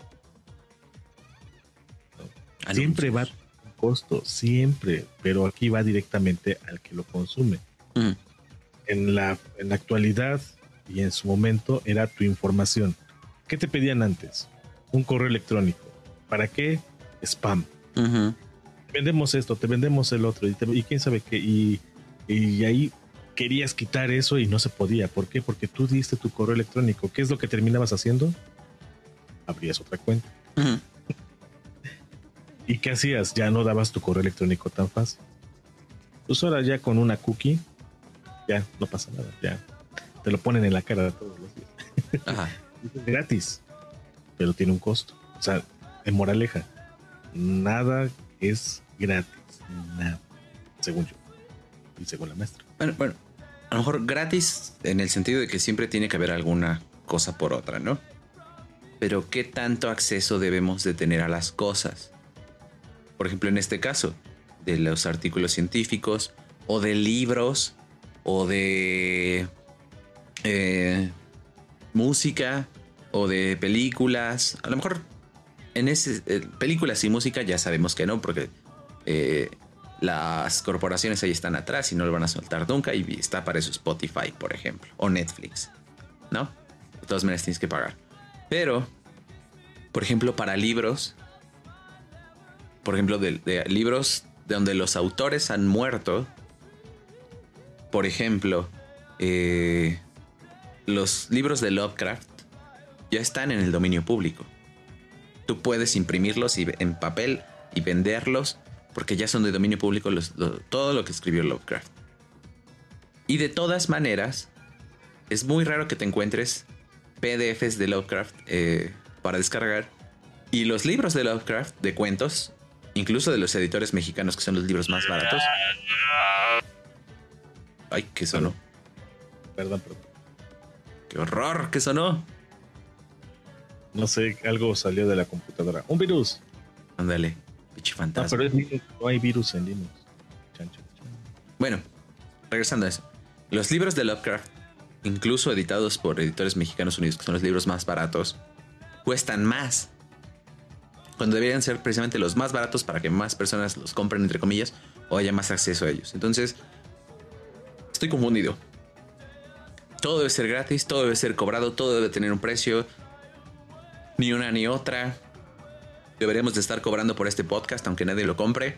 No. Siempre va a un costo, siempre, pero aquí va directamente al que lo consume. Uh-huh. En la, en la actualidad y en su momento era tu información. ¿Qué te pedían antes? Un correo electrónico. ¿Para qué? Spam. Uh-huh. Te vendemos esto, te vendemos el otro, y, te, y quién sabe qué. Y, y ahí querías quitar eso y no se podía. ¿Por qué? Porque tú diste tu correo electrónico. ¿Qué es lo que terminabas haciendo? Abrías otra cuenta. Uh-huh. ¿Y qué hacías? Ya no dabas tu correo electrónico tan fácil. Pues ahora ya con una cookie, ya no pasa nada. Ya te lo ponen en la cara todos los días. Ajá. Es gratis, pero tiene un costo. O sea, en moraleja, nada es gratis. Nada. Según yo. Y según la maestra. Bueno, bueno. A lo mejor gratis en el sentido de que siempre tiene que haber alguna cosa por otra, ¿no? Pero ¿qué tanto acceso debemos de tener a las cosas? Por ejemplo, en este caso, de los artículos científicos o de libros o de eh, música o de películas. A lo mejor en ese eh, películas y música ya sabemos que no, porque eh, las corporaciones ahí están atrás y no lo van a soltar nunca, y está para eso Spotify, por ejemplo, o Netflix, ¿no? De todas maneras tienes que pagar. Pero, por ejemplo, para libros, por ejemplo, de, de libros de donde los autores han muerto, por ejemplo, eh, los libros de Lovecraft ya están en el dominio público. Tú puedes imprimirlos y, en papel y venderlos porque ya son de dominio público los, lo, todo lo que escribió Lovecraft. Y de todas maneras, es muy raro que te encuentres P D Fs de Lovecraft eh, para descargar. Y los libros de Lovecraft, de cuentos, incluso de los editores mexicanos, que son los libros más baratos. Ay, ¿qué sonó? Perdón, perdón. ¡Qué horror! ¿Qué sonó? No sé, algo salió de la computadora. ¡Un virus! Ándale, pinche fantasma. No, pero es Linux, no hay virus en Linux. Chan, chan, chan. Bueno, regresando a eso. Los libros de Lovecraft, incluso editados por editores mexicanos unidos, que son los libros más baratos, cuestan más. Cuando deberían ser precisamente los más baratos para que más personas los compren, entre comillas, o haya más acceso a ellos. Entonces, estoy confundido. Todo debe ser gratis, todo debe ser cobrado, todo debe tener un precio. Ni una ni otra. Deberíamos de estar cobrando por este podcast, aunque nadie lo compre.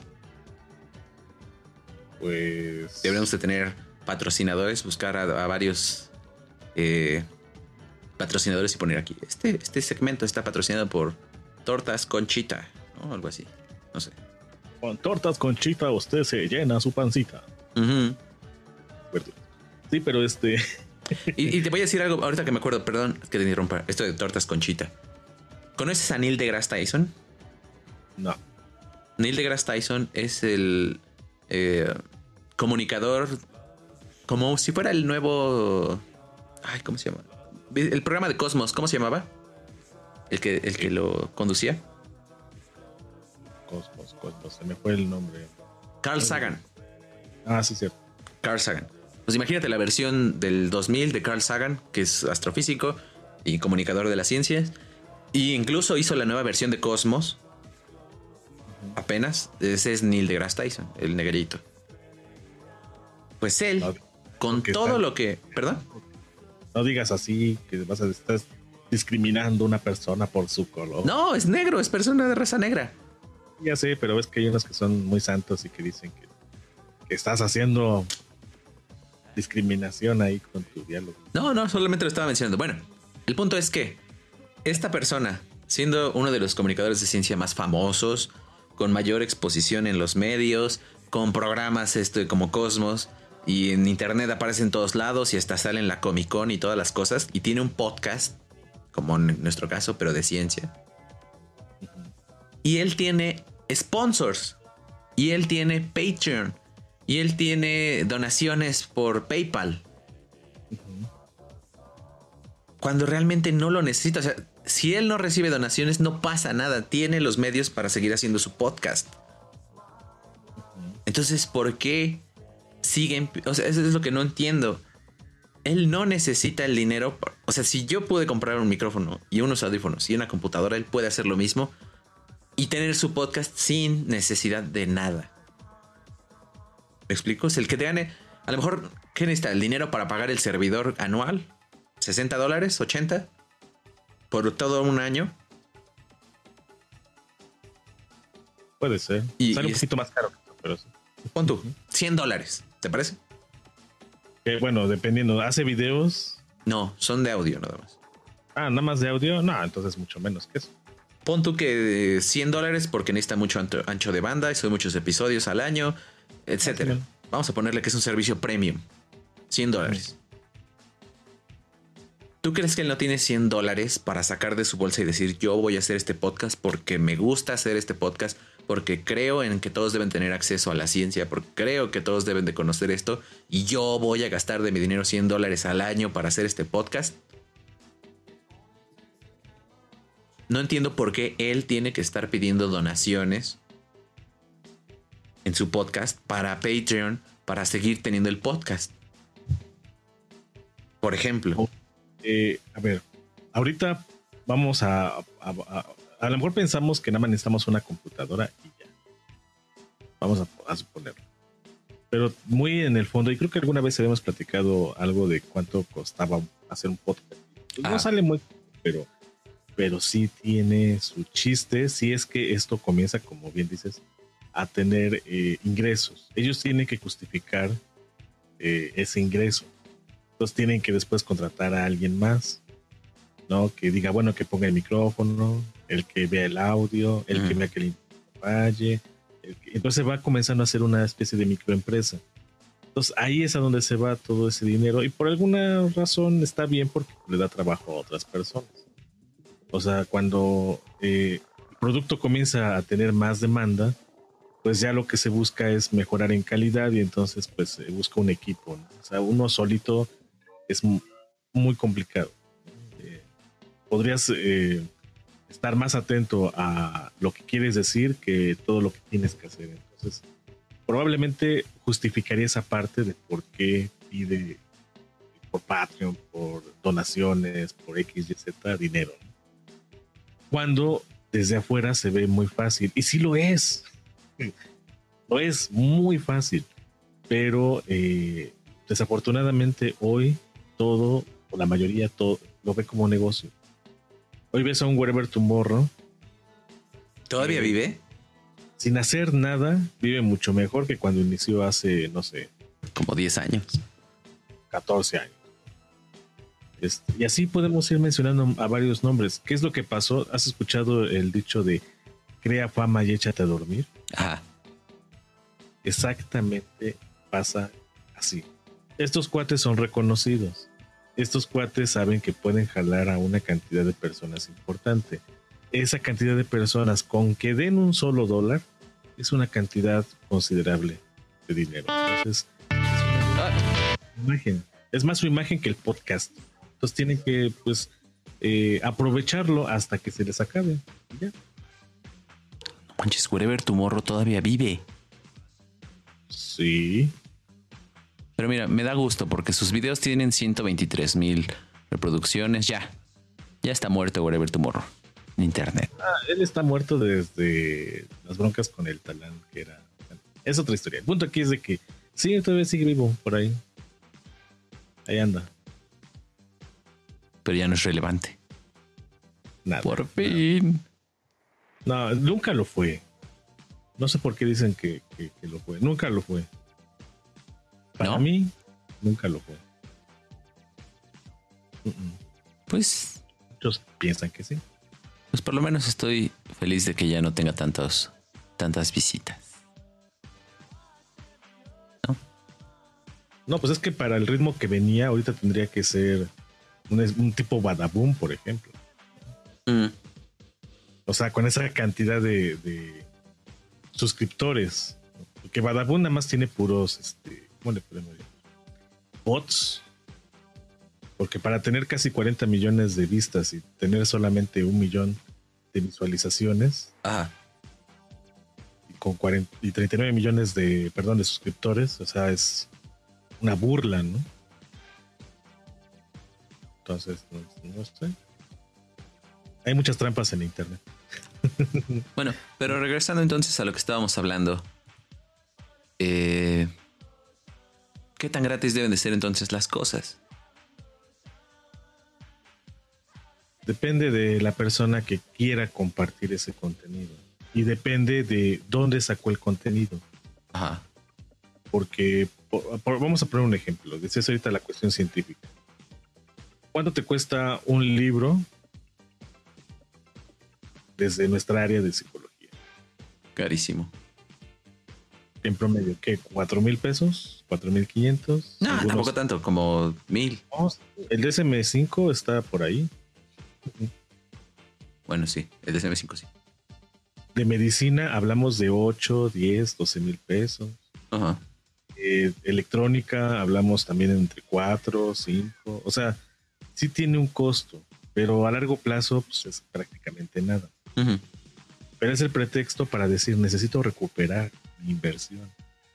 Pues... Deberíamos de tener patrocinadores, buscar a, a varios eh, patrocinadores y poner aquí. Este, este segmento está patrocinado por Tortas Conchita, ¿no? Algo así, no sé. Con Tortas Conchita usted se llena su pancita. Uh-huh. Sí, pero este... y, y te voy a decir algo ahorita que me acuerdo, perdón que te interrumpa, esto de Tortas Conchita. ¿Conoces a Neil deGrasse Tyson? No. Neil deGrasse Tyson es el eh, comunicador, como si fuera el nuevo... Ay, ¿cómo se llama? El programa de Cosmos, ¿cómo se llamaba? El que, el que lo conducía. Cosmos, Cosmos, se me fue el nombre. Carl Sagan. Ah, sí, cierto. Carl Sagan. Pues imagínate la versión del dos mil de Carl Sagan, que es astrofísico y comunicador de las ciencias. Y incluso hizo la nueva versión de Cosmos. Apenas. Ese es Neil deGrasse Tyson, el negrito. Pues él, no, con todo está... lo que... ¿Perdón? No digas así, que vas a estar discriminando a una persona por su color. No, es negro, es persona de raza negra. Ya sé, pero es que hay unos que son muy santos y que dicen que, que estás haciendo discriminación ahí con tu diálogo. No, no, solamente lo estaba mencionando. Bueno, el punto es que esta persona, siendo uno de los comunicadores de ciencia más famosos, con mayor exposición en los medios, con programas este, como Cosmos, y en internet aparece en todos lados y hasta sale en la Comic Con y todas las cosas, y tiene un podcast, como en nuestro caso, pero de ciencia. Y él tiene sponsors, y él tiene Patreon, y él tiene donaciones por PayPal. Uh-huh. Cuando realmente no lo necesita. O sea, si él no recibe donaciones, no pasa nada. Tiene los medios para seguir haciendo su podcast. Uh-huh. Entonces, ¿por qué siguen? O sea, eso es lo que no entiendo. Él no necesita el dinero. O sea, si yo pude comprar un micrófono y unos audífonos y una computadora, él puede hacer lo mismo y tener su podcast sin necesidad de nada. ¿Me explico? Es el que te gane. A lo mejor, ¿qué necesita? ¿El dinero para pagar el servidor anual? ¿sesenta dólares? ¿ochenta? ¿Por todo un año? Puede ser. Y, Sale y un poquito es... más caro, pero sí. Pon tú, cien dólares. ¿Te parece? Eh, bueno, dependiendo. ¿Hace videos? No, son de audio nada más. Ah, nada más de audio. No, entonces mucho menos que eso. Pon tú que cien dólares porque necesita mucho ancho de banda y son muchos episodios al año, etcétera. Sí, vamos a ponerle que es un servicio premium. cien dólares. ¿Tú crees que él no tiene cien dólares para sacar de su bolsa y decir yo voy a hacer este podcast porque me gusta hacer este podcast, porque creo en que todos deben tener acceso a la ciencia, porque creo que todos deben de conocer esto y yo voy a gastar de mi dinero cien dólares al año para hacer este podcast? No entiendo por qué él tiene que estar pidiendo donaciones en su podcast para Patreon para seguir teniendo el podcast. Por ejemplo. Eh, a ver, ahorita vamos a, a, a... A lo mejor pensamos que nada más necesitamos una computadora y ya. Vamos a, a suponerlo. Pero muy en el fondo, y creo que alguna vez habíamos platicado algo de cuánto costaba hacer un podcast. Ah. No sale muy... pero... pero sí tiene su chiste si es que esto comienza, como bien dices, a tener eh, ingresos. Ellos tienen que justificar eh, ese ingreso. Entonces tienen que después contratar a alguien más, ¿no? Que diga, bueno, que ponga el micrófono, el que vea el audio, el mm. que vea que el internet falle. El que... Entonces va comenzando a hacer una especie de microempresa. Entonces ahí es a donde se va todo ese dinero y por alguna razón está bien porque le da trabajo a otras personas. O sea, cuando eh, el producto comienza a tener más demanda, pues ya lo que se busca es mejorar en calidad y entonces pues se busca un equipo, ¿no? O sea, uno solito es muy complicado. Eh, podrías eh, estar más atento a lo que quieres decir que todo lo que tienes que hacer. Entonces, probablemente justificaría esa parte de por qué pide por Patreon, por donaciones, por X, Y, Z, dinero, ¿no? Cuando desde afuera se ve muy fácil. Y sí lo es. Lo es muy fácil. Pero eh, desafortunadamente hoy todo, o la mayoría, todo lo ve como negocio. Hoy ves a un Wherever Tomorrow. ¿Todavía eh, vive? Sin hacer nada, vive mucho mejor que cuando inició hace, no sé. Como diez años. catorce años. Este, y así podemos ir mencionando a varios nombres. ¿Qué es lo que pasó? ¿Has escuchado el dicho de crea fama y échate a dormir? Ajá. Exactamente pasa así. Estos cuates son reconocidos. Estos cuates saben que pueden jalar a una cantidad de personas importante. esa cantidad de personas con que den un solo dólar es una cantidad considerable de dinero. Entonces, es una imagen. Es más su imagen que el podcast. Entonces tienen que, pues, eh, aprovecharlo hasta que se les acabe. ¿Ya? No manches, Wherever Tomorrow todavía vive. Sí. Pero mira, me da gusto porque sus videos tienen ciento veintitrés mil reproducciones. Ya, ya está muerto Wherever Tomorrow en internet. Ah, él está muerto desde las broncas con el Talán, que era... Es otra historia. El punto aquí es de que sí, todavía sigue vivo por ahí. Ahí anda. Pero ya no es relevante. Nada. Por fin. No, nunca lo fue. No sé por qué dicen que, que, que lo fue. Nunca lo fue. Para ¿No? mí, nunca lo fue. Uh-uh. Pues, Muchos piensan que sí. pues por lo menos estoy feliz de que ya no tenga tantos, tantas visitas. ¿No? No, pues es que para el ritmo que venía, ahorita tendría que ser un, un tipo Badaboom, por ejemplo. Mm. O sea, con esa cantidad de, de suscriptores. Porque Badaboom nada más tiene puros, este, ¿cómo le podemos decir? Bots. Porque para tener casi cuarenta millones de vistas y tener solamente un millón de visualizaciones Ah, y con cuarenta y treinta y nueve millones de, perdón, de suscriptores, o sea, es una burla, ¿no? Entonces, no, no sé. Hay muchas trampas en internet. bueno, pero regresando entonces a lo que estábamos hablando. Eh, ¿Qué tan gratis deben de ser entonces las cosas? Depende de la persona que quiera compartir ese contenido. Y depende de dónde sacó el contenido. Ajá. Porque, por, por, vamos a poner un ejemplo. Decías ahorita la cuestión científica. ¿Cuánto te cuesta un libro desde nuestra área de psicología? Carísimo. En promedio, ¿qué? ¿Cuatro mil pesos? ¿Cuatro mil quinientos? No, Algunos... tampoco tanto, como mil. No, el D S M cinco está por ahí. Bueno, sí, el D S M cinco sí. De medicina hablamos de ocho, diez, doce mil pesos. Ajá. Eh, electrónica hablamos también entre cuatro, cinco. O sea, sí tiene un costo, pero a largo plazo pues, es prácticamente nada. Uh-huh. Pero es el pretexto para decir, necesito recuperar mi inversión.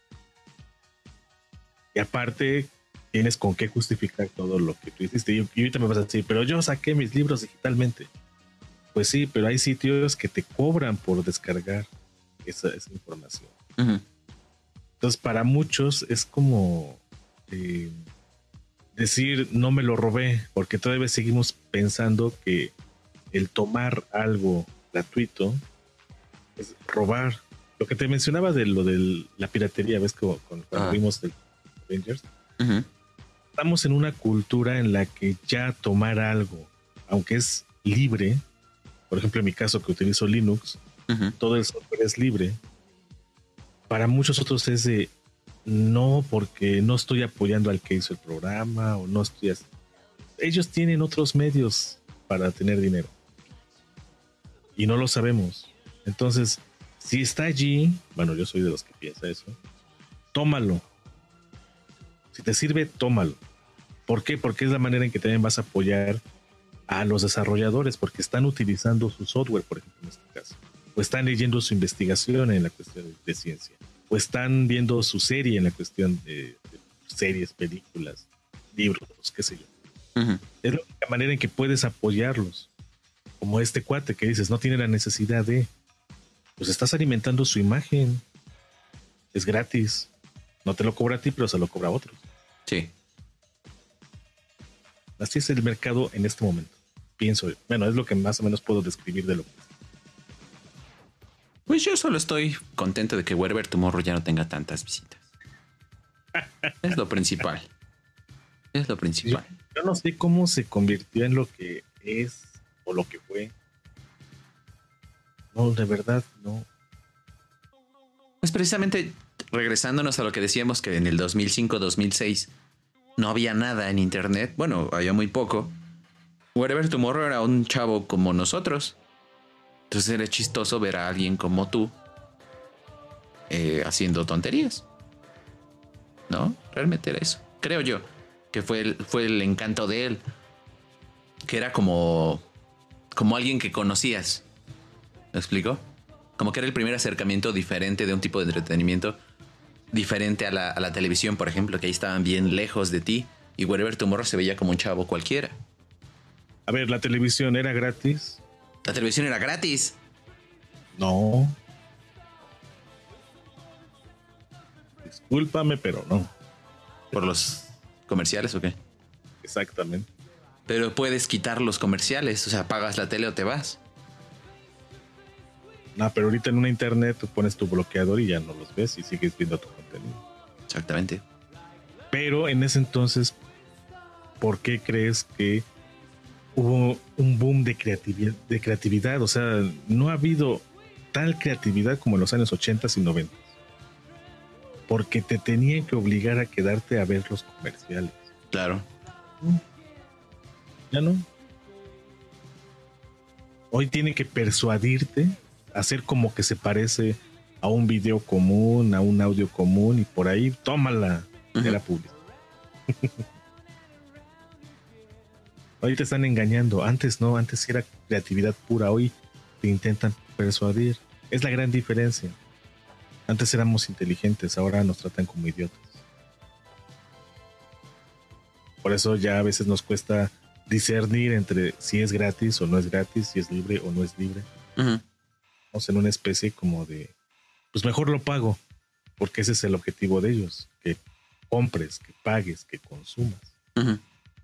Y aparte, tienes con qué justificar todo lo que tú hiciste. Y, y ahorita me vas a decir, pero yo saqué mis libros digitalmente. Pues sí, pero hay sitios que te cobran por descargar esa, esa información. Uh-huh. Entonces, para muchos es como eh, decir, no me lo robé, porque todavía seguimos pensando que el tomar algo gratuito es robar. Lo que te mencionaba de lo de la piratería, ves que cuando ah. vimos de Avengers, uh-huh. estamos en una cultura en la que ya tomar algo, aunque es libre, por ejemplo en mi caso que utilizo Linux, uh-huh. todo el software es libre. Para muchos otros es de no, porque no estoy apoyando al que hizo el programa o no estoy así. Ellos tienen otros medios para tener dinero y no lo sabemos. Entonces, si está allí, bueno, yo soy de los que piensa eso, tómalo. Si te sirve, tómalo. ¿Por qué? Porque es la manera en que también vas a apoyar a los desarrolladores, porque están utilizando su software, por ejemplo, en este caso. O están leyendo su investigación en la cuestión de, de ciencia. O están viendo su serie en la cuestión de, de series, películas, libros, qué sé yo. Uh-huh. Es la única manera en que puedes apoyarlos. Como este cuate que dices, no tiene la necesidad de... Pues estás alimentando su imagen. Es gratis. No te lo cobra a ti, pero se lo cobra a otros. Sí. Así es el mercado en este momento. Pienso, bueno, es lo que más o menos puedo describir de lo que es. Pues yo solo estoy contento de que Wherever Tomorrow ya no tenga tantas visitas. Es lo principal. Es lo principal. Yo, yo no sé cómo se convirtió en lo que es o lo que fue. No, de verdad, no. Pues precisamente regresándonos a lo que decíamos que en el dos mil cinco, dos mil seis no había nada en internet. Bueno, había muy poco. Wherever Tomorrow era un chavo como nosotros. Entonces era chistoso ver a alguien como tú eh, haciendo tonterías. ¿No? Realmente era eso. Creo yo que fue el, fue el encanto de él. Que era como, como alguien que conocías. ¿Me explico? Como que era el primer acercamiento diferente de un tipo de entretenimiento diferente a la, a la televisión, por ejemplo, que ahí estaban bien lejos de ti y Wherever Tomorrow se veía como un chavo cualquiera. A ver, ¿la televisión era gratis? La televisión era gratis. No. Discúlpame, pero no. ¿Por los comerciales o qué? Exactamente. Pero puedes quitar los comerciales, o sea, apagas la tele o te vas. No, pero ahorita en una internet tú pones tu bloqueador y ya no los ves y sigues viendo tu contenido. Exactamente. Pero en ese entonces, ¿por qué crees que hubo un boom de creatividad, de creatividad? O sea, no ha habido tal creatividad como en los años ochenta y noventa. Porque te tenían que obligar a quedarte a ver los comerciales. Claro. Ya no. Hoy tiene que persuadirte, hacer como que se parece a un video común, a un audio común y por ahí tómala de uh-huh. la publicidad. Hoy te están engañando. Antes no, antes era creatividad pura. Hoy te intentan persuadir. Es la gran diferencia. Antes éramos inteligentes, ahora nos tratan como idiotas. Por eso ya a veces nos cuesta discernir entre si es gratis o no es gratis, si es libre o no es libre. Uh-huh. Estamos en una especie como de, pues mejor lo pago, porque ese es el objetivo de ellos, que compres, que pagues, que consumas. Uh-huh.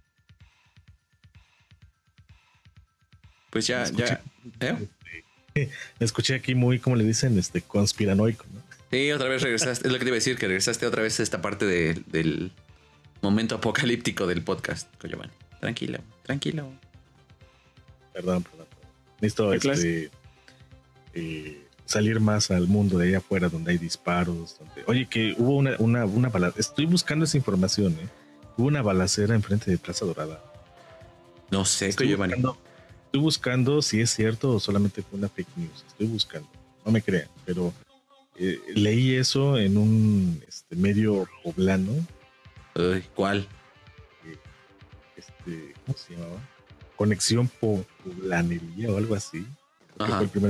Pues ya, escuché, ya. ¿Eh? Este, me escuché aquí muy, como le dicen, este conspiranoico, ¿no? Sí, otra vez regresaste, es lo que te iba a decir, que regresaste otra vez a esta parte de, del momento apocalíptico del podcast, Coyoman. Tranquilo, tranquilo. Perdón, perdón. perdón. Necesito este, eh, salir más al mundo de allá afuera donde hay disparos. Donde... Oye, que hubo una, una, una balacera. Estoy buscando esa información, ¿eh? Hubo una balacera enfrente de Plaza Dorada. No sé, estoy Coyoman. buscando, estoy buscando si es cierto o solamente fue una fake news. Estoy buscando. No me crean, pero eh, leí eso en un este, medio poblano. Uy, ¿cuál? Este, ¿cómo se llamaba? Conexión Poblanería o algo así. Ajá. Fue el primero.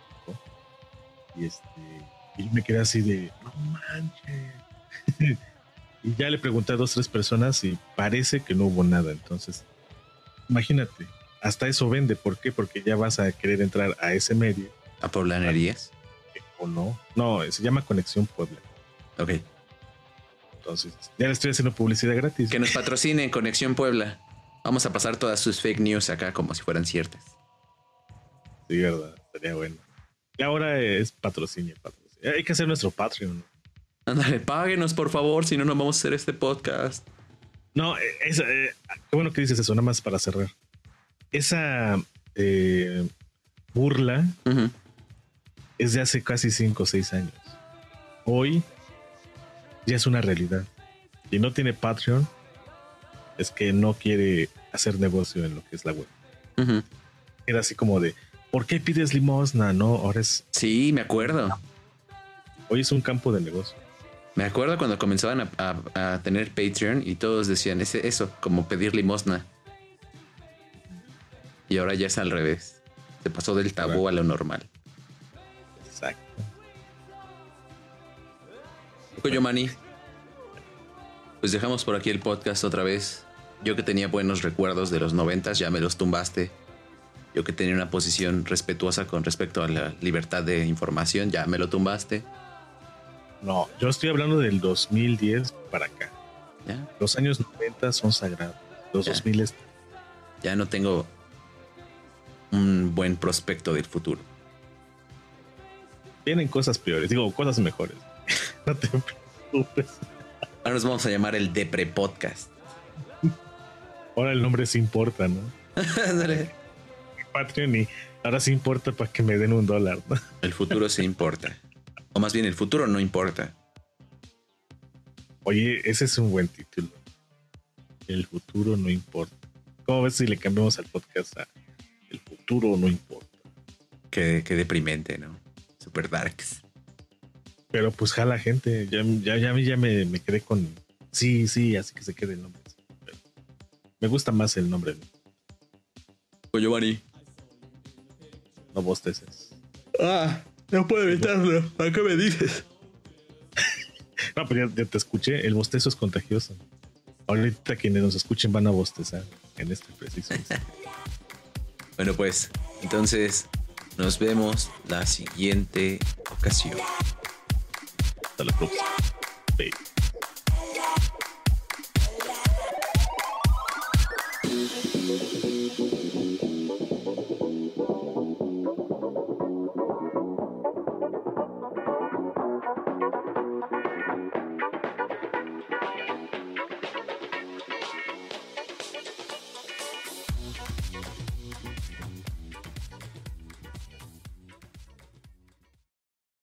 Y este, y me quedé así de no manches. Y ya le pregunté a dos, tres personas y parece que no hubo nada. Entonces, imagínate, hasta eso vende. ¿Por qué? Porque ya vas a querer entrar a ese medio. ¿A Poblanerías? ¿O no? No, se llama Conexión Puebla. Ok. Entonces, ya le estoy haciendo publicidad gratis. Que nos patrocinen Conexión Puebla. Vamos a pasar todas sus fake news acá como si fueran ciertas. Sí, verdad, estaría bueno. Y ahora es patrocinio, patrocinio. Hay que hacer nuestro Patreon. Ándale, páguenos por favor, si no, no vamos a hacer este podcast. No, es, eh, qué bueno que dices eso, nada más para cerrar. Esa eh, burla uh-huh. es de hace casi cinco o seis años. Hoy ya es una realidad. Si no tiene Patreon, es que no quiere hacer negocio en lo que es la web. Uh-huh. Era así como de, ¿por qué pides limosna? No, ahora es... Sí, me acuerdo. Hoy es un campo de negocio. Me acuerdo cuando comenzaban a, a, a tener Patreon y todos decían ese, eso, como pedir limosna. Y ahora ya es al revés. Se pasó del tabú claro. a lo normal. Exacto. Coyomani, pues dejamos por aquí el podcast otra vez. Yo que tenía buenos recuerdos de los noventas, ya me los tumbaste. Yo que tenía una posición respetuosa con respecto a la libertad de información, ya me lo tumbaste. No, yo estoy hablando del dos mil diez para acá. ¿Ya? Los años noventa son sagrados. Los ya. dos mil es... Ya no tengo un buen prospecto del futuro. Vienen cosas peores, digo, cosas mejores. No te preocupes. Ahora nos vamos a llamar el Depre Podcast. Ahora el nombre sí importa, ¿no? Patreon y ahora sí importa para que me den un dólar, ¿no? El futuro sí importa. O más bien, el futuro no importa. Oye, ese es un buen título. El futuro no importa. ¿Cómo ves si le cambiamos al podcast a El futuro no importa? Ok, Qué, qué deprimente, ¿no? Super darks. Pero pues jala gente. Ya, ya, ya, ya me, me quedé con. Sí, sí, así que se quede el nombre. Pero me gusta más el nombre. Giovanni. No bosteces. Ah, no puedo evitarlo. ¿A qué me dices? No, pues ya, ya te escuché. El bostezo es contagioso. Ahorita quienes nos escuchen van a bostezar en este preciso instante. Bueno, pues, entonces nos vemos la siguiente ocasión. Hasta la próxima. Bye.